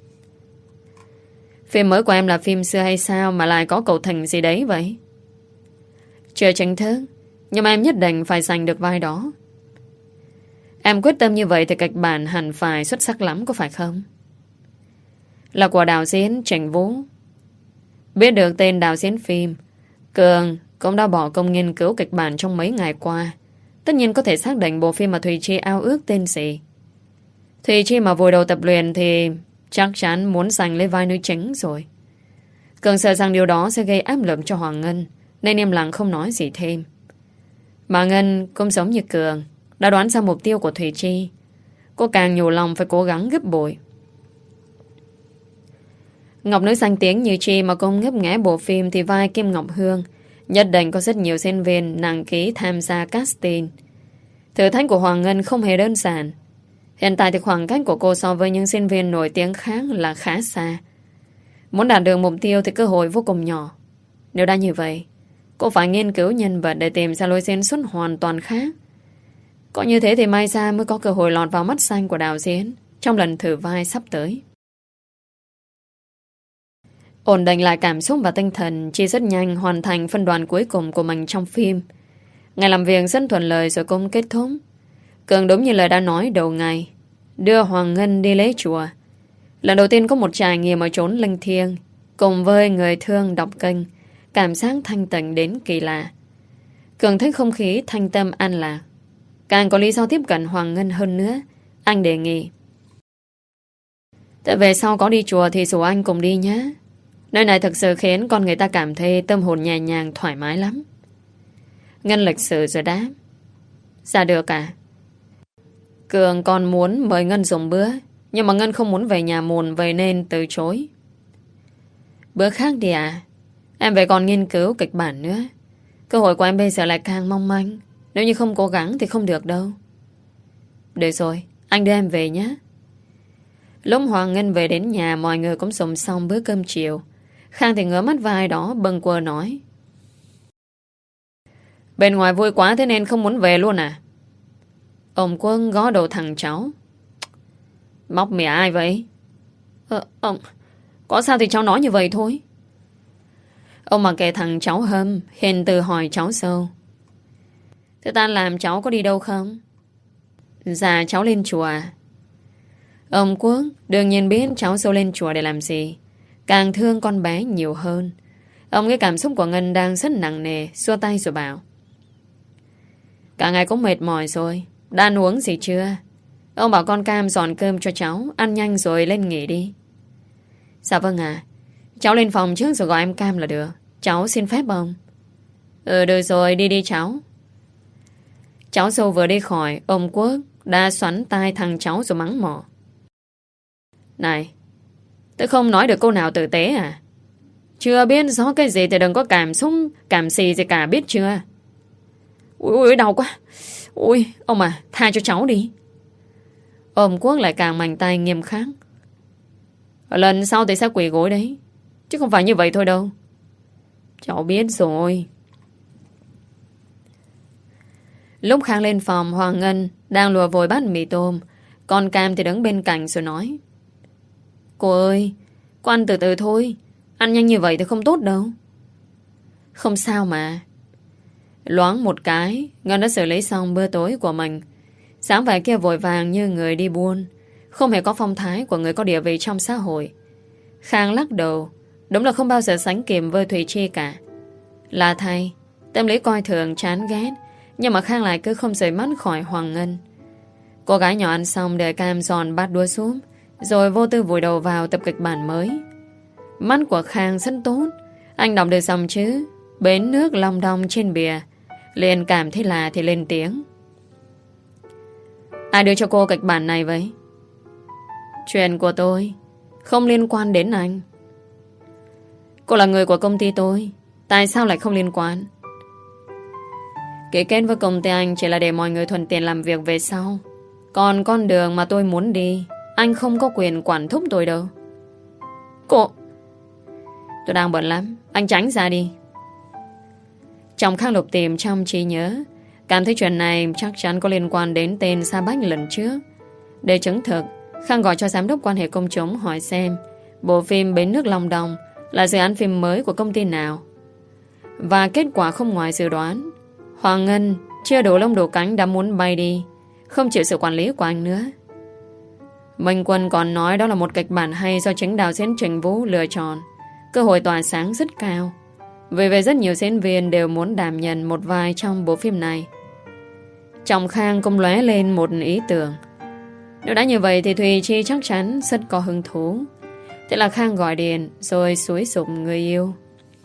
Phim mới của em là phim xưa hay sao mà lại có cậu Thành gì đấy vậy? Chưa chính thức, nhưng mà em nhất định phải giành được vai đó. Em quyết tâm như vậy thì kịch bản hẳn phải xuất sắc lắm có phải không? Là của đạo diễn Trịnh Vũ. Biết được tên đạo diễn phim, Cường cũng đã bỏ công nghiên cứu kịch bản trong mấy ngày qua. Tất nhiên có thể xác định bộ phim mà Thùy Chi ao ước tên gì. Thì khi mà vùi đầu tập luyện thì chắc chắn muốn giành lấy vai nữ chính rồi. Cường sợ rằng điều đó sẽ gây áp lực cho Hoàng Ngân, nên im lặng không nói gì thêm. Mà Ngân cũng giống như Cường, đã đoán ra mục tiêu của Thùy Chi. Cô càng nhủ lòng phải cố gắng gấp bội. Ngọc nữ danh tiếng như Chi mà cũng ngấp nghé bộ phim thì vai Kim Ngọc Hương nhất định có rất nhiều diễn viên nặng ký tham gia casting. Thử thách của Hoàng Ngân không hề đơn giản. Hiện tại thì khoảng cách của cô so với những diễn viên nổi tiếng khác là khá xa. Muốn đạt được mục tiêu thì cơ hội vô cùng nhỏ. Nếu đã như vậy, cô phải nghiên cứu nhân vật để tìm ra lối diễn xuất hoàn toàn khác. Có như thế thì may ra mới có cơ hội lọt vào mắt xanh của đạo diễn trong lần thử vai sắp tới. Ổn định lại cảm xúc và tinh thần, Chi rất nhanh hoàn thành phân đoạn cuối cùng của mình trong phim. Ngày làm việc rất thuận lợi rồi cũng kết thúc. Cường đúng như lời đã nói đầu ngày, đưa Hoàng Ngân đi lễ chùa. Lần đầu tiên có một trải nghiệm ở chốn linh thiêng, cùng với người thương đọc kênh, cảm giác thanh tịnh đến kỳ lạ. Cường thấy không khí thanh tâm an lạc. Càng có lý do tiếp cận Hoàng Ngân hơn nữa. Anh đề nghị: "Tại về sau có đi chùa thì rủ anh cùng đi nhé. Nơi này thực sự khiến con người ta cảm thấy tâm hồn nhẹ nhàng thoải mái lắm." Ngân lịch sự rồi đáp: "Dạ được à." Cường còn muốn mời Ngân dùng bữa, nhưng mà Ngân không muốn về nhà muộn, vậy nên từ chối. "Bữa khác đi à? Em về còn nghiên cứu kịch bản nữa. Cơ hội của em bây giờ lại càng mong manh. Nếu như không cố gắng thì không được đâu." "Được rồi, anh đưa em về nhé." Lúc Hoàng Ngân về đến nhà, mọi người cũng dùng xong bữa cơm chiều. Khang thì ngỡ mắt vai đó bâng quơ nói: "Bên ngoài vui quá thế nên không muốn về luôn à?" Ông Quân gõ đầu thằng cháu: "Móc mỉa ai vậy?" Ờ, ông có sao thì cháu nói như vậy thôi." Ông mặc kệ thằng cháu Hâm, hiền từ hỏi cháu Sâu: "Thế ta làm cháu có đi đâu không?" "Dạ cháu lên chùa." Ông Quốc đương nhiên biết cháu Sâu lên chùa để làm gì, càng thương con bé nhiều hơn. Ông cái cảm xúc của Ngân đang rất nặng nề, xua tay rồi bảo: "Cả ngày cũng mệt mỏi rồi, đã ăn uống gì chưa? Ông bảo con Cam dọn cơm cho cháu, ăn nhanh rồi lên nghỉ đi." "Dạ vâng ạ. Cháu lên phòng trước rồi gọi em Cam là được. Cháu xin phép ông." "Ừ được rồi, đi đi cháu." Cháu Sâu vừa đi khỏi, ông Quốc đã xoắn tai thằng cháu rồi mắng mỏ: "Này, tôi không nói được câu nào tử tế à? Chưa biết rõ cái gì thì đừng có cảm xúc cảm xì gì cả, biết chưa?" "Ui ui đau quá. Ui ông à, tha cho cháu đi." Ông Quốc lại càng mạnh tay nghiêm khắc: "Lần sau thì sẽ quỳ gối đấy, chứ không phải như vậy thôi đâu." "Cháu biết rồi." Lúc Khang lên phòng, Hoàng Ngân đang lùa vội bát mì tôm, còn Cam thì đứng bên cạnh rồi nói: "Cô ơi, cô ăn từ từ thôi, ăn nhanh như vậy thì không tốt đâu." "Không sao mà." Loáng một cái, Ngân đã xử lý xong bữa tối của mình. Sáng vẻ kia vội vàng như người đi buôn, không hề có phong thái của người có địa vị trong xã hội. Khang lắc đầu, đúng là không bao giờ sánh kịp với Thùy Chi cả. Là thay, tâm lý coi thường chán ghét, nhưng mà Khang lại cứ không rời mắt khỏi Hoàng Ngân. Cô gái nhỏ ăn xong để Cam giòn bát đũa xuống, rồi vô tư vùi đầu vào tập kịch bản mới. Mắt của Khang rất tốt. Anh đọc được dòng chữ "Bến nước long đong" trên bìa, liền cảm thấy lạ thì lên tiếng: "Ai đưa cho cô kịch bản này vậy?" "Chuyện của tôi, không liên quan đến anh." "Cô là người của công ty tôi, tại sao lại không liên quan?" "Ký kết với công ty anh chỉ là để mọi người thuận tiện làm việc về sau. Còn con đường mà tôi muốn đi, anh không có quyền quản thúc tôi đâu." "Cô..." "Tôi đang bận lắm, anh tránh ra đi." Trong Khang lục tìm trong trí nhớ, cảm thấy chuyện này chắc chắn có liên quan đến tên Sa Bách lần trước. Để chứng thực, Khang gọi cho giám đốc quan hệ công chúng hỏi xem bộ phim Bến nước Long Đong là dự án phim mới của công ty nào. Và kết quả không ngoài dự đoán. Hoàng Ngân chưa đủ lông đủ cánh đã muốn bay đi, không chịu sự quản lý của anh nữa. Minh Quân còn nói đó là một kịch bản hay do chính đạo diễn Trình Vũ lựa chọn, cơ hội tỏa sáng rất cao. Vì vậy rất nhiều diễn viên đều muốn đảm nhận một vai trong bộ phim này. Trong Khang cũng lóe lên một ý tưởng: Nếu đã như vậy thì Thùy Chi chắc chắn rất có hứng thú. Thế là Khang gọi điện rồi xúi giục người yêu.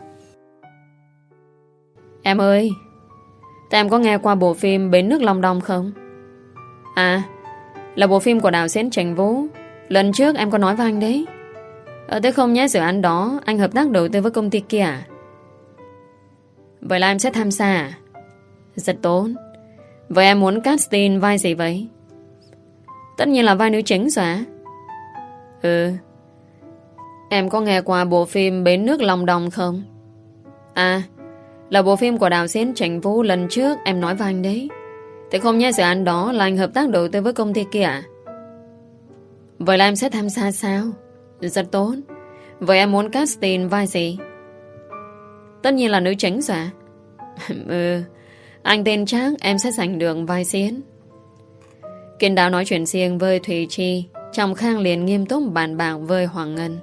Em ơi, thế em có nghe qua bộ phim Bến nước Long Đong không? À, là bộ phim của đạo diễn Trần Vũ. Lần trước em có nói với anh đấy. Ờ thế không nhé, dự án đó anh hợp tác đầu tư với công ty kia à? Vậy là em sẽ tham gia à? Rất tốt. Vậy em muốn casting vai gì vậy? Tất nhiên là vai nữ chính rồi á. Ừ. Em có nghe qua bộ phim Bến nước Long Đong không? À, là bộ phim của đạo diễn Trần Vũ lần trước em nói với anh đấy. Thế không nhớ dự án đó là anh hợp tác đầu tư với công ty kia à? Vậy là em sẽ tham gia sao? Rất tốt. Vậy em muốn casting vai gì? Tất nhiên là nữ chính rồi à? Ừ. Anh tên chắc em sẽ giành được vai diễn. Kiên Đào nói chuyện riêng với Thùy Chi. Chồng Khang liền nghiêm túc bàn bạc với Hoàng Ngân.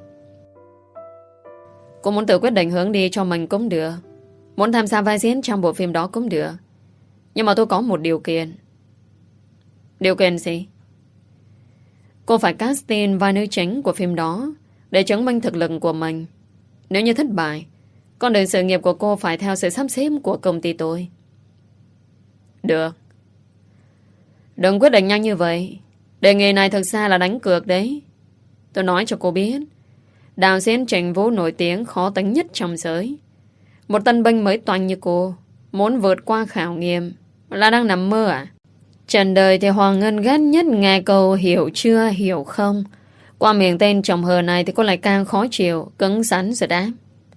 Cô muốn tự quyết định hướng đi cho mình cũng được. Muốn tham gia vai diễn trong bộ phim đó cũng được. Nhưng mà tôi có một điều kiện. Điều kiện gì? Cô phải casting vai nữ chính của phim đó để chứng minh thực lực của mình. Nếu như thất bại, con đường sự nghiệp của cô phải theo sự sắp xếp của công ty tôi. Được. Đừng quyết định nhanh như vậy. Đề nghị này thực ra là đánh cược đấy. Tôi nói cho cô biết, đạo diễn Trần Vũ nổi tiếng khó tính nhất trong giới. Một tân binh mới toanh như cô muốn vượt qua khảo nghiệm là đang nằm mơ à? Trần đời thì Hoàng Ngân ghét nhất nghe câu hiểu chưa, hiểu không. Qua miệng tên chồng hờ này thì cô lại càng khó chịu, cứng rắn rồi đáp.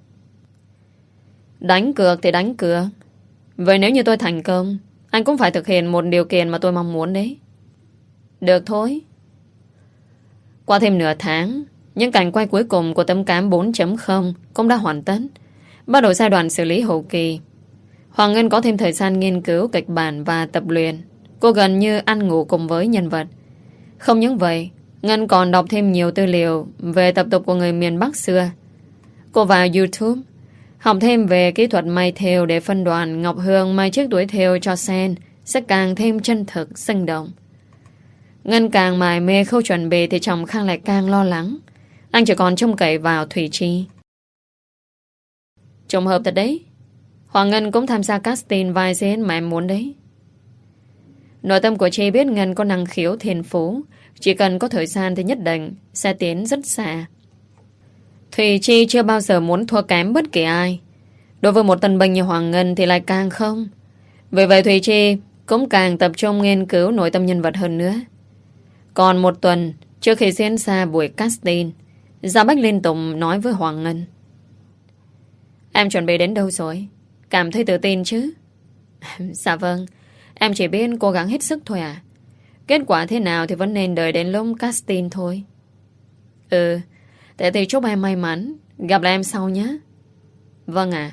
Đánh cược thì đánh cược. Vậy nếu như tôi thành công, anh cũng phải thực hiện một điều kiện mà tôi mong muốn đấy. Được thôi. Qua thêm nửa tháng, những cảnh quay cuối cùng của Tấm Cám bốn chấm không cũng đã hoàn tất. Bắt đầu giai đoạn xử lý hậu kỳ. Hoàng Ngân có thêm thời gian nghiên cứu kịch bản và tập luyện. Cô gần như ăn ngủ cùng với nhân vật. Không những vậy, Ngân còn đọc thêm nhiều tư liệu về tập tục của người miền Bắc xưa. Cô vào YouTube học thêm về kỹ thuật may thêu để phân đoạn Ngọc Hương may chiếc túi thêu cho sen sẽ càng thêm chân thực, sinh động. Ngân càng mải mê khâu chuẩn bị thì chồng Khang lại càng lo lắng. Anh chỉ còn trông cậy vào Thùy Chi. Trùng hợp thật đấy. Hoàng Ngân cũng tham gia casting vai diễn mà em muốn đấy. Nội tâm của Chi biết Ngân có năng khiếu thiên phú. Chỉ cần có thời gian thì nhất định sẽ tiến rất xa. Thùy Chi chưa bao giờ muốn thua kém bất kỳ ai. Đối với một tân binh như Hoàng Ngân thì lại càng không. Vì vậy Thùy Chi cũng càng tập trung nghiên cứu nội tâm nhân vật hơn nữa. Còn một tuần trước khi diễn ra buổi casting, Gia Bách liên tục nói với Hoàng Ngân. Em chuẩn bị đến đâu rồi? Cảm thấy tự tin chứ? Dạ vâng. Em chỉ biết cố gắng hết sức thôi à. Kết quả thế nào thì vẫn nên đợi đến lúc casting thôi. Ừ. Thế thì chúc em may mắn. Gặp lại em sau nhé. Vâng ạ.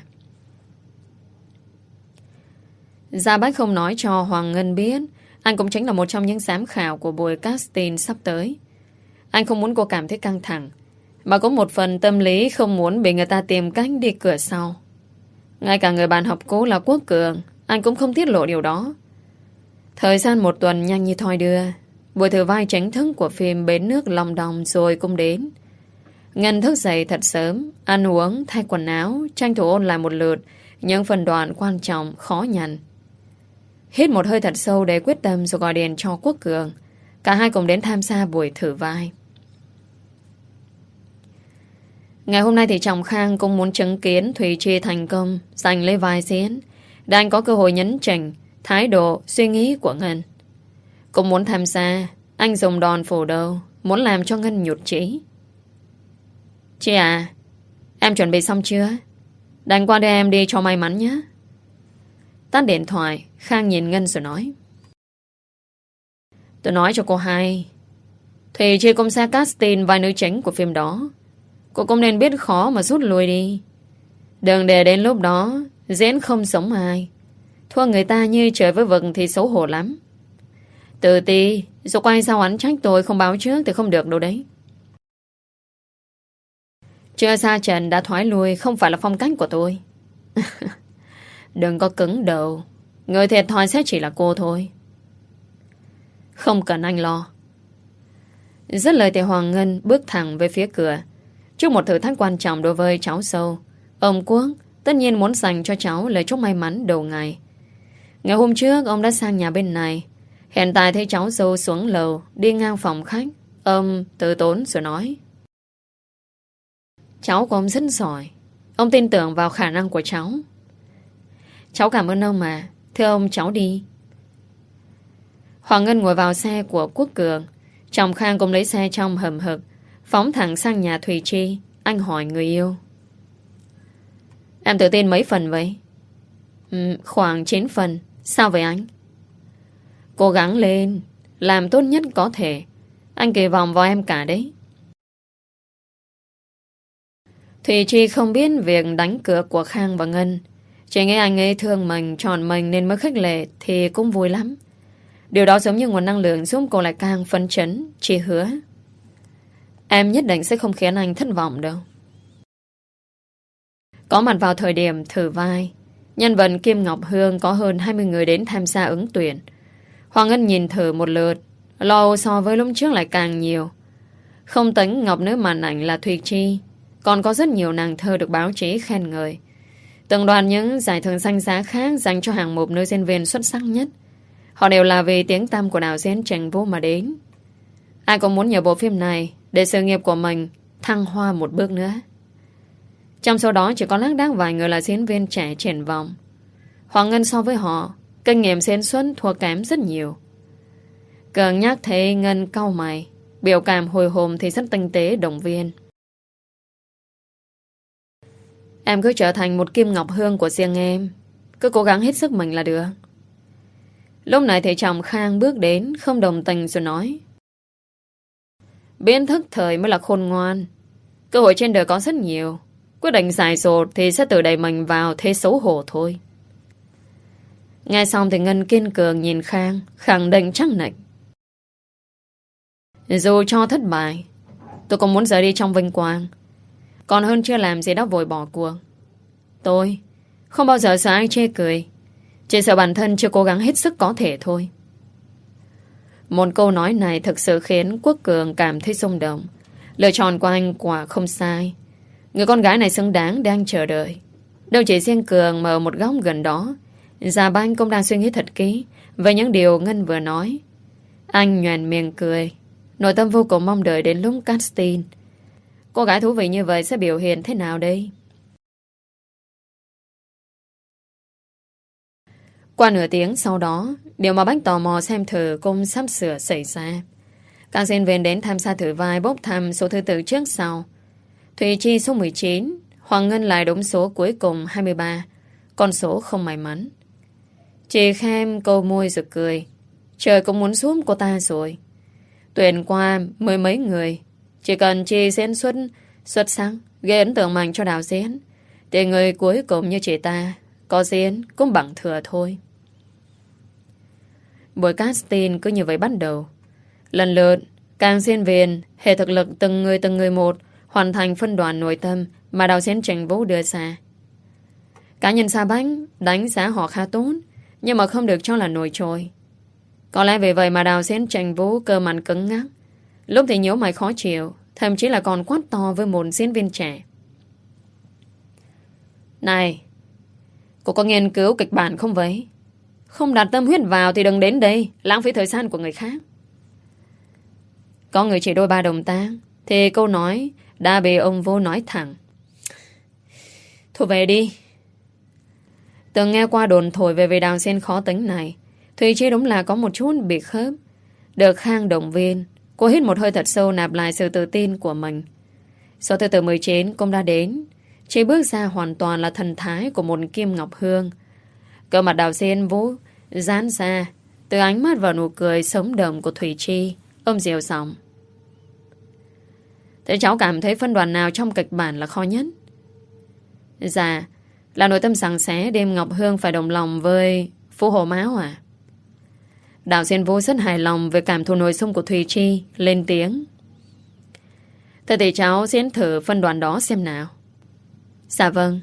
Gia Bách không nói cho Hoàng Ngân biết anh cũng chính là một trong những giám khảo của buổi casting sắp tới. Anh không muốn cô cảm thấy căng thẳng, mà có một phần tâm lý không muốn bị người ta tìm cách đi cửa sau. Ngay cả người bạn học cũ là Quốc Cường, anh cũng không tiết lộ điều đó. Thời gian một tuần nhanh như thoi đưa. Buổi thử vai chính thức của phim Bến nước Long Đong rồi cũng đến. Ngân thức dậy thật sớm, ăn uống, thay quần áo, tranh thủ ôn lại một lượt những phần đoạn quan trọng, khó nhằn. Hít một hơi thật sâu để quyết tâm rồi gọi điện cho Quốc Cường. Cả hai cùng đến tham gia buổi thử vai. Ngày hôm nay thì chồng Khang cũng muốn chứng kiến Thùy Chi thành công giành lấy vai diễn để anh có cơ hội nhấn chỉnh thái độ, suy nghĩ của Ngân. Cũng muốn tham gia, anh dùng đòn phủ đầu, muốn làm cho Ngân nhụt chí. Chị à, em chuẩn bị xong chưa? Đành qua đây em đi cho may mắn nhé. Tắt điện thoại, Khang nhìn Ngân rồi nói. Tôi nói cho cô hay, Thùy Chi cũng sẽ casting vai nữ chính của phim đó. Cô cũng nên biết khó mà rút lui đi. Đừng để đến lúc đó diễn không giống ai, thua người ta như trời với vực thì xấu hổ lắm. Tự ti rồi quay sao oán trách tôi không báo trước thì không được đâu đấy. Chưa xa trận đã thoái lui không phải là phong cách của tôi. Đừng có cứng đầu. Người thiệt thòi sẽ chỉ là cô thôi. Không cần anh lo. Dứt lời thì Hoàng Ngân bước thẳng về phía cửa. Trước một thử thách quan trọng đối với cháu sâu, ông Quốc tất nhiên muốn dành cho cháu lời chúc may mắn đầu ngày. Ngày hôm trước ông đã sang nhà bên này. Hiện tại thấy cháu dâu xuống lầu đi ngang phòng khách, ông từ tốn rồi nói: cháu của ông rất giỏi. Ông tin tưởng vào khả năng của cháu. Cháu cảm ơn ông mà. Thưa ông, cháu đi. Hoàng Ngân ngồi vào xe của Quốc Cường. Chồng Khang cũng lấy xe trong hầm hực, phóng thẳng sang nhà Thùy Chi. Anh hỏi người yêu: em tự tin mấy phần vậy? Ừ, khoảng chín phần. Sao vậy anh? Cố gắng lên, làm tốt nhất có thể. Anh kỳ vọng vào em cả đấy. Thùy Chi không biết việc đánh cược của Khang và Ngân. Chỉ nghe anh ấy thương mình, chọn mình nên mới khích lệ thì cũng vui lắm. Điều đó giống như nguồn năng lượng giúp cô lại càng phấn chấn. Chị hứa em nhất định sẽ không khiến anh thất vọng đâu. Có mặt vào thời điểm thử vai, nhân vật Kim Ngọc Hương có hơn hai mươi người đến tham gia ứng tuyển. Hoàng Ngân nhìn thử một lượt, lo so với lúc trước lại càng nhiều. Không tính Ngọc nữ màn ảnh là Thùy Chi, còn có rất nhiều nàng thơ được báo chí khen ngợi. Từng đoàn những giải thưởng danh giá khác dành cho hàng mục nữ diễn viên xuất sắc nhất. Họ đều là vì tiếng tăm của đạo diễn Trần Vũ mà đến. Ai cũng muốn nhờ bộ phim này để sự nghiệp của mình thăng hoa một bước nữa. Trong số đó chỉ có lác đác vài người là diễn viên trẻ triển vọng. Hoàng Ngân so với họ, kinh nghiệm diễn xuất thua kém rất nhiều. Cường nhắc thấy Ngân cau mày, biểu cảm hồi hộp thì rất tinh tế động viên: em cứ trở thành một Kim Ngọc Hương của riêng em. Cứ cố gắng hết sức mình là được. Lúc này thì chồng Khang bước đến, không đồng tình rồi nói: biến thức thời mới là khôn ngoan. Cơ hội trên đời có rất nhiều. Quyết định dài dột thì sẽ tự đẩy mình vào thế xấu hổ thôi. Nghe xong thì Ngân kiên cường nhìn Khang, khẳng định chắc nịch: dù cho thất bại, tôi cũng muốn rời đi trong vinh quang, còn hơn chưa làm gì đó vội bỏ cuộc. Tôi không bao giờ sợ ai chê cười, chỉ sợ bản thân chưa cố gắng hết sức có thể thôi. Một câu nói này thực sự khiến Quốc Cường cảm thấy xung động. Lựa chọn của anh quả không sai. Người con gái này xứng đáng đang chờ đợi. Đâu chỉ riêng Cường mà ở một góc gần đó, Già Banh cũng đang suy nghĩ thật kỹ về những điều Ngân vừa nói. Anh nhoẻn miệng cười, nội tâm vô cùng mong đợi đến lúc casting. Cô gái thú vị như vậy sẽ biểu hiện thế nào đây? Qua nửa tiếng sau đó, điều mà Bách tò mò xem thử cũng sắp sửa xảy ra. Các diễn viên đến tham gia thử vai bốc thăm số thứ tự trước sau. Thùy Chi số mười chín, Hoàng Ngân lại đúng số cuối cùng hai mươi ba, con số không may mắn. Chị Kham câu môi rồi cười. Trời cũng muốn giúp cô ta rồi. Tuyển qua mười mấy người, chỉ cần chị diễn xuất xuất sắc, gây ấn tượng mạnh cho đạo diễn, thì người cuối cùng như chị ta có diễn cũng bằng thừa thôi. Buổi casting cứ như vậy bắt đầu. Lần lượt, càng diễn viên hệ thực lực từng người từng người một hoàn thành phân đoạn nội tâm mà đạo diễn Trần Vũ đưa ra. Cá nhân Sa Bánh đánh giá họ khá tốt, nhưng mà không được cho là nổi trội. Có lẽ vì vậy mà đạo diễn Trần Vũ cơ mặt cứng ngắc, lúc thì nhíu mày khó chịu, thậm chí là còn quát to với một diễn viên trẻ: này, cô có nghiên cứu kịch bản không vậy? Không đặt tâm huyết vào thì đừng đến đây lãng phí thời gian của người khác. Có người chỉ đôi ba động tác thì câu nói đã bị ông Vô nói thẳng: thôi về đi. Từng nghe qua đồn thổi về vị đạo diễn khó tính này, Thùy Chi đúng là có một chút bị khớp. Được Khang động viên, cô hít một hơi thật sâu nạp lại sự tự tin của mình. Số thứ tự mười chín cũng đã đến. Chị bước ra hoàn toàn là thần thái của một Kim Ngọc Hương. Cơ mặt đạo diễn Vũ giãn ra, từ ánh mắt và nụ cười sống động của Thùy Chi, ôm dịu giọng: thế cháu cảm thấy phân đoạn nào trong kịch bản là khó nhất? Dạ, là nội tâm sẵn xé đêm Ngọc Hương phải đồng lòng với Phú Hồ Máu à? Đạo diễn Vũ rất hài lòng về cảm thụ nội dung của Thùy Chi, lên tiếng: thế thì cháu diễn thử phân đoạn đó xem nào. Dạ vâng.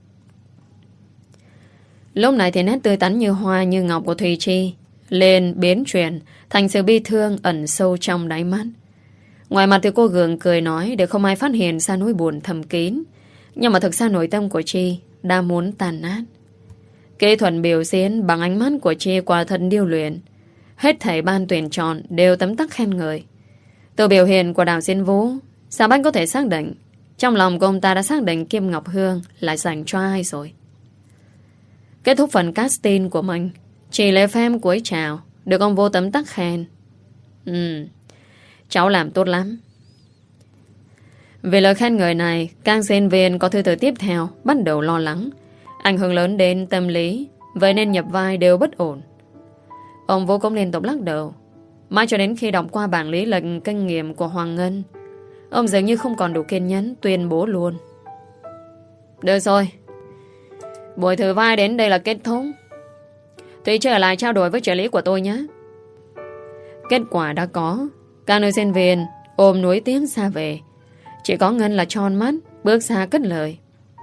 Lúc này thì nét tươi tắn như hoa như ngọc của Thùy Chi lên biến chuyển thành sự bi thương ẩn sâu trong đáy mắt. Ngoài mặt thì cô gượng cười nói để không ai phát hiện ra nỗi buồn thầm kín. Nhưng mà thực ra nội tâm của Chi đã muốn tàn nát. Kỹ thuật biểu diễn bằng ánh mắt của Chi quả thật điêu luyện. Hết thảy ban tuyển chọn đều tấm tắc khen ngợi. Từ biểu hiện của đạo diễn Vũ, Sa Bách có thể xác định trong lòng của ông ta đã xác định Kim Ngọc Hương là dành cho ai rồi. Kết thúc phần casting của mình, chị lễ phép cúi chào, được ông Vô tấm tắc khen. Ừ, cháu làm tốt lắm. Vì lời khen ngợi này, các diễn viên có thứ tự tiếp theo bắt đầu lo lắng, ảnh hưởng lớn đến tâm lý, vậy nên nhập vai đều bất ổn. Ông Vô cũng liên tục lắc đầu. Mãi cho đến khi đọc qua bảng lý lịch kinh nghiệm của Hoàng Ngân, ông dường như không còn đủ kiên nhẫn, tuyên bố luôn. Được rồi, buổi thử vai đến đây là kết thúc. Thủy trở lại trao đổi với trợ lý của tôi nhé. Kết quả đã có. Các nữ diễn viên ôm núi tiếng xa về. Chỉ có Ngân là tròn mắt, bước xa cất lời.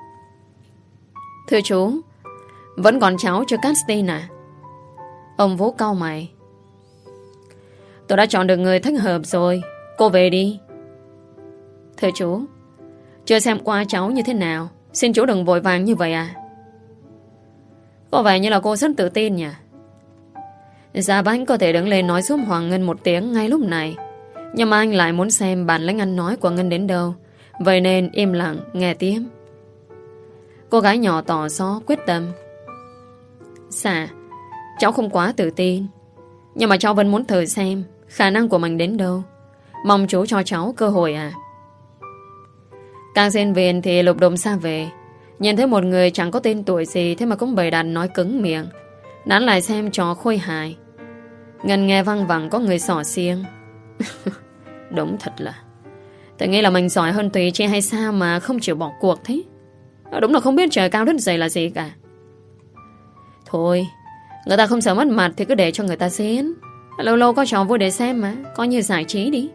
Thưa chú, vẫn còn cháu chưa casting à? Ông Vũ cau mày. Tôi đã chọn được người thích hợp rồi, cô về đi. Thưa chú, chưa xem qua cháu như thế nào, xin chú đừng vội vàng như vậy à. Có vẻ như là cô rất tự tin nhỉ. Gia Bách có thể đứng lên nói giúp Hoàng Ngân một tiếng ngay lúc này, nhưng mà anh lại muốn xem bản lĩnh ăn nói của Ngân đến đâu, vậy nên im lặng nghe tiếp. Cô gái nhỏ tỏ rõ quyết tâm. Dạ, cháu không quá tự tin, nhưng mà cháu vẫn muốn thử xem khả năng của mình đến đâu. Mong chú cho cháu cơ hội à. Các diễn viên thì lục đụng xa về, nhìn thấy một người chẳng có tên tuổi gì, thế mà cũng bày đặt nói cứng miệng, nán lại xem trò khôi hài. Ngân nghe văng vẳng có người xỏ xiêng. Đúng thật là tự nghĩ là mình giỏi hơn Tùy Chi hay sao mà không chịu bỏ cuộc thế. Đúng là không biết trời cao đất dày là gì cả. Thôi, người ta không sợ mất mặt thì cứ để cho người ta diễn. Lâu lâu có trò vui để xem mà, coi như giải trí đi.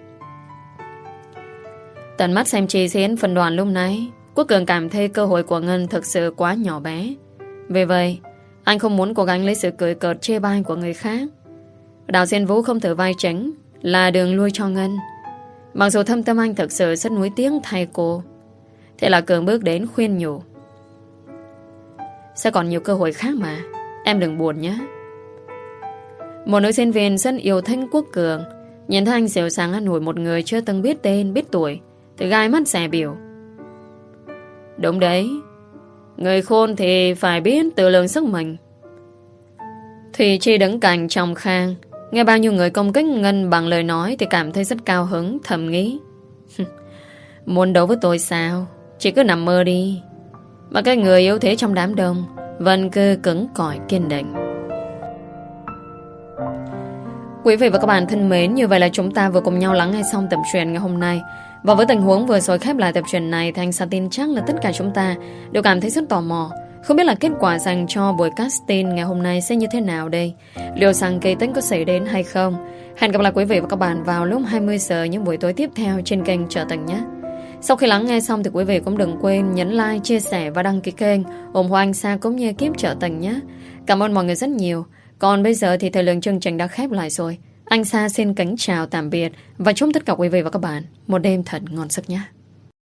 Tận mắt xem Chi diễn phần đoàn lúc nãy, Quốc Cường cảm thấy cơ hội của Ngân thực sự quá nhỏ bé. Vì vậy, anh không muốn cố gắng lấy sự cười cợt chê bai của người khác. Đạo diễn Vũ không thử vai chính là đường lui cho Ngân. Mặc dù thâm tâm anh thực sự rất nuối tiếng thay cô. Thế là Cường bước đến khuyên nhủ. Sẽ còn nhiều cơ hội khác mà, em đừng buồn nhé. Một nữ diễn viên rất yêu thích Quốc Cường, nhìn thấy anh dịu dàng an ủi một người chưa từng biết tên biết tuổi thì gai mắt xẻ biểu. Đúng đấy, người khôn thì phải biết tự lượng sức mình. Thùy Chi đứng cạnh trong khang, nghe bao nhiêu người công kích Ngân bằng lời nói thì cảm thấy rất cao hứng, thầm nghĩ. Muốn đấu với tôi sao? Chỉ cứ nằm mơ đi. Mà cái người yếu thế trong đám đông vẫn cứ cứng cỏi kiên định. Quý vị và các bạn thân mến, như vậy là chúng ta vừa cùng nhau lắng nghe xong tập truyện ngày hôm nay. Và với tình huống vừa rồi khép lại tập truyện này thì anh Sa tin chắc là tất cả chúng ta đều cảm thấy rất tò mò. Không biết là kết quả dành cho buổi casting ngày hôm nay sẽ như thế nào đây? Liệu rằng kỳ tích có xảy đến hay không? Hẹn gặp lại quý vị và các bạn vào lúc hai mươi giờ những buổi tối tiếp theo trên kênh Trở Tình nhé. Sau khi lắng nghe xong thì quý vị cũng đừng quên nhấn like, chia sẻ và đăng ký kênh ủng hộ anh Sa cũng như ekip Trở Tình nhé. Cảm ơn mọi người rất nhiều. Còn bây giờ thì thời lượng chương trình đã khép lại rồi. Anh Sa xin kính chào tạm biệt và chúc tất cả quý vị và các bạn một đêm thật ngon giấc nhé.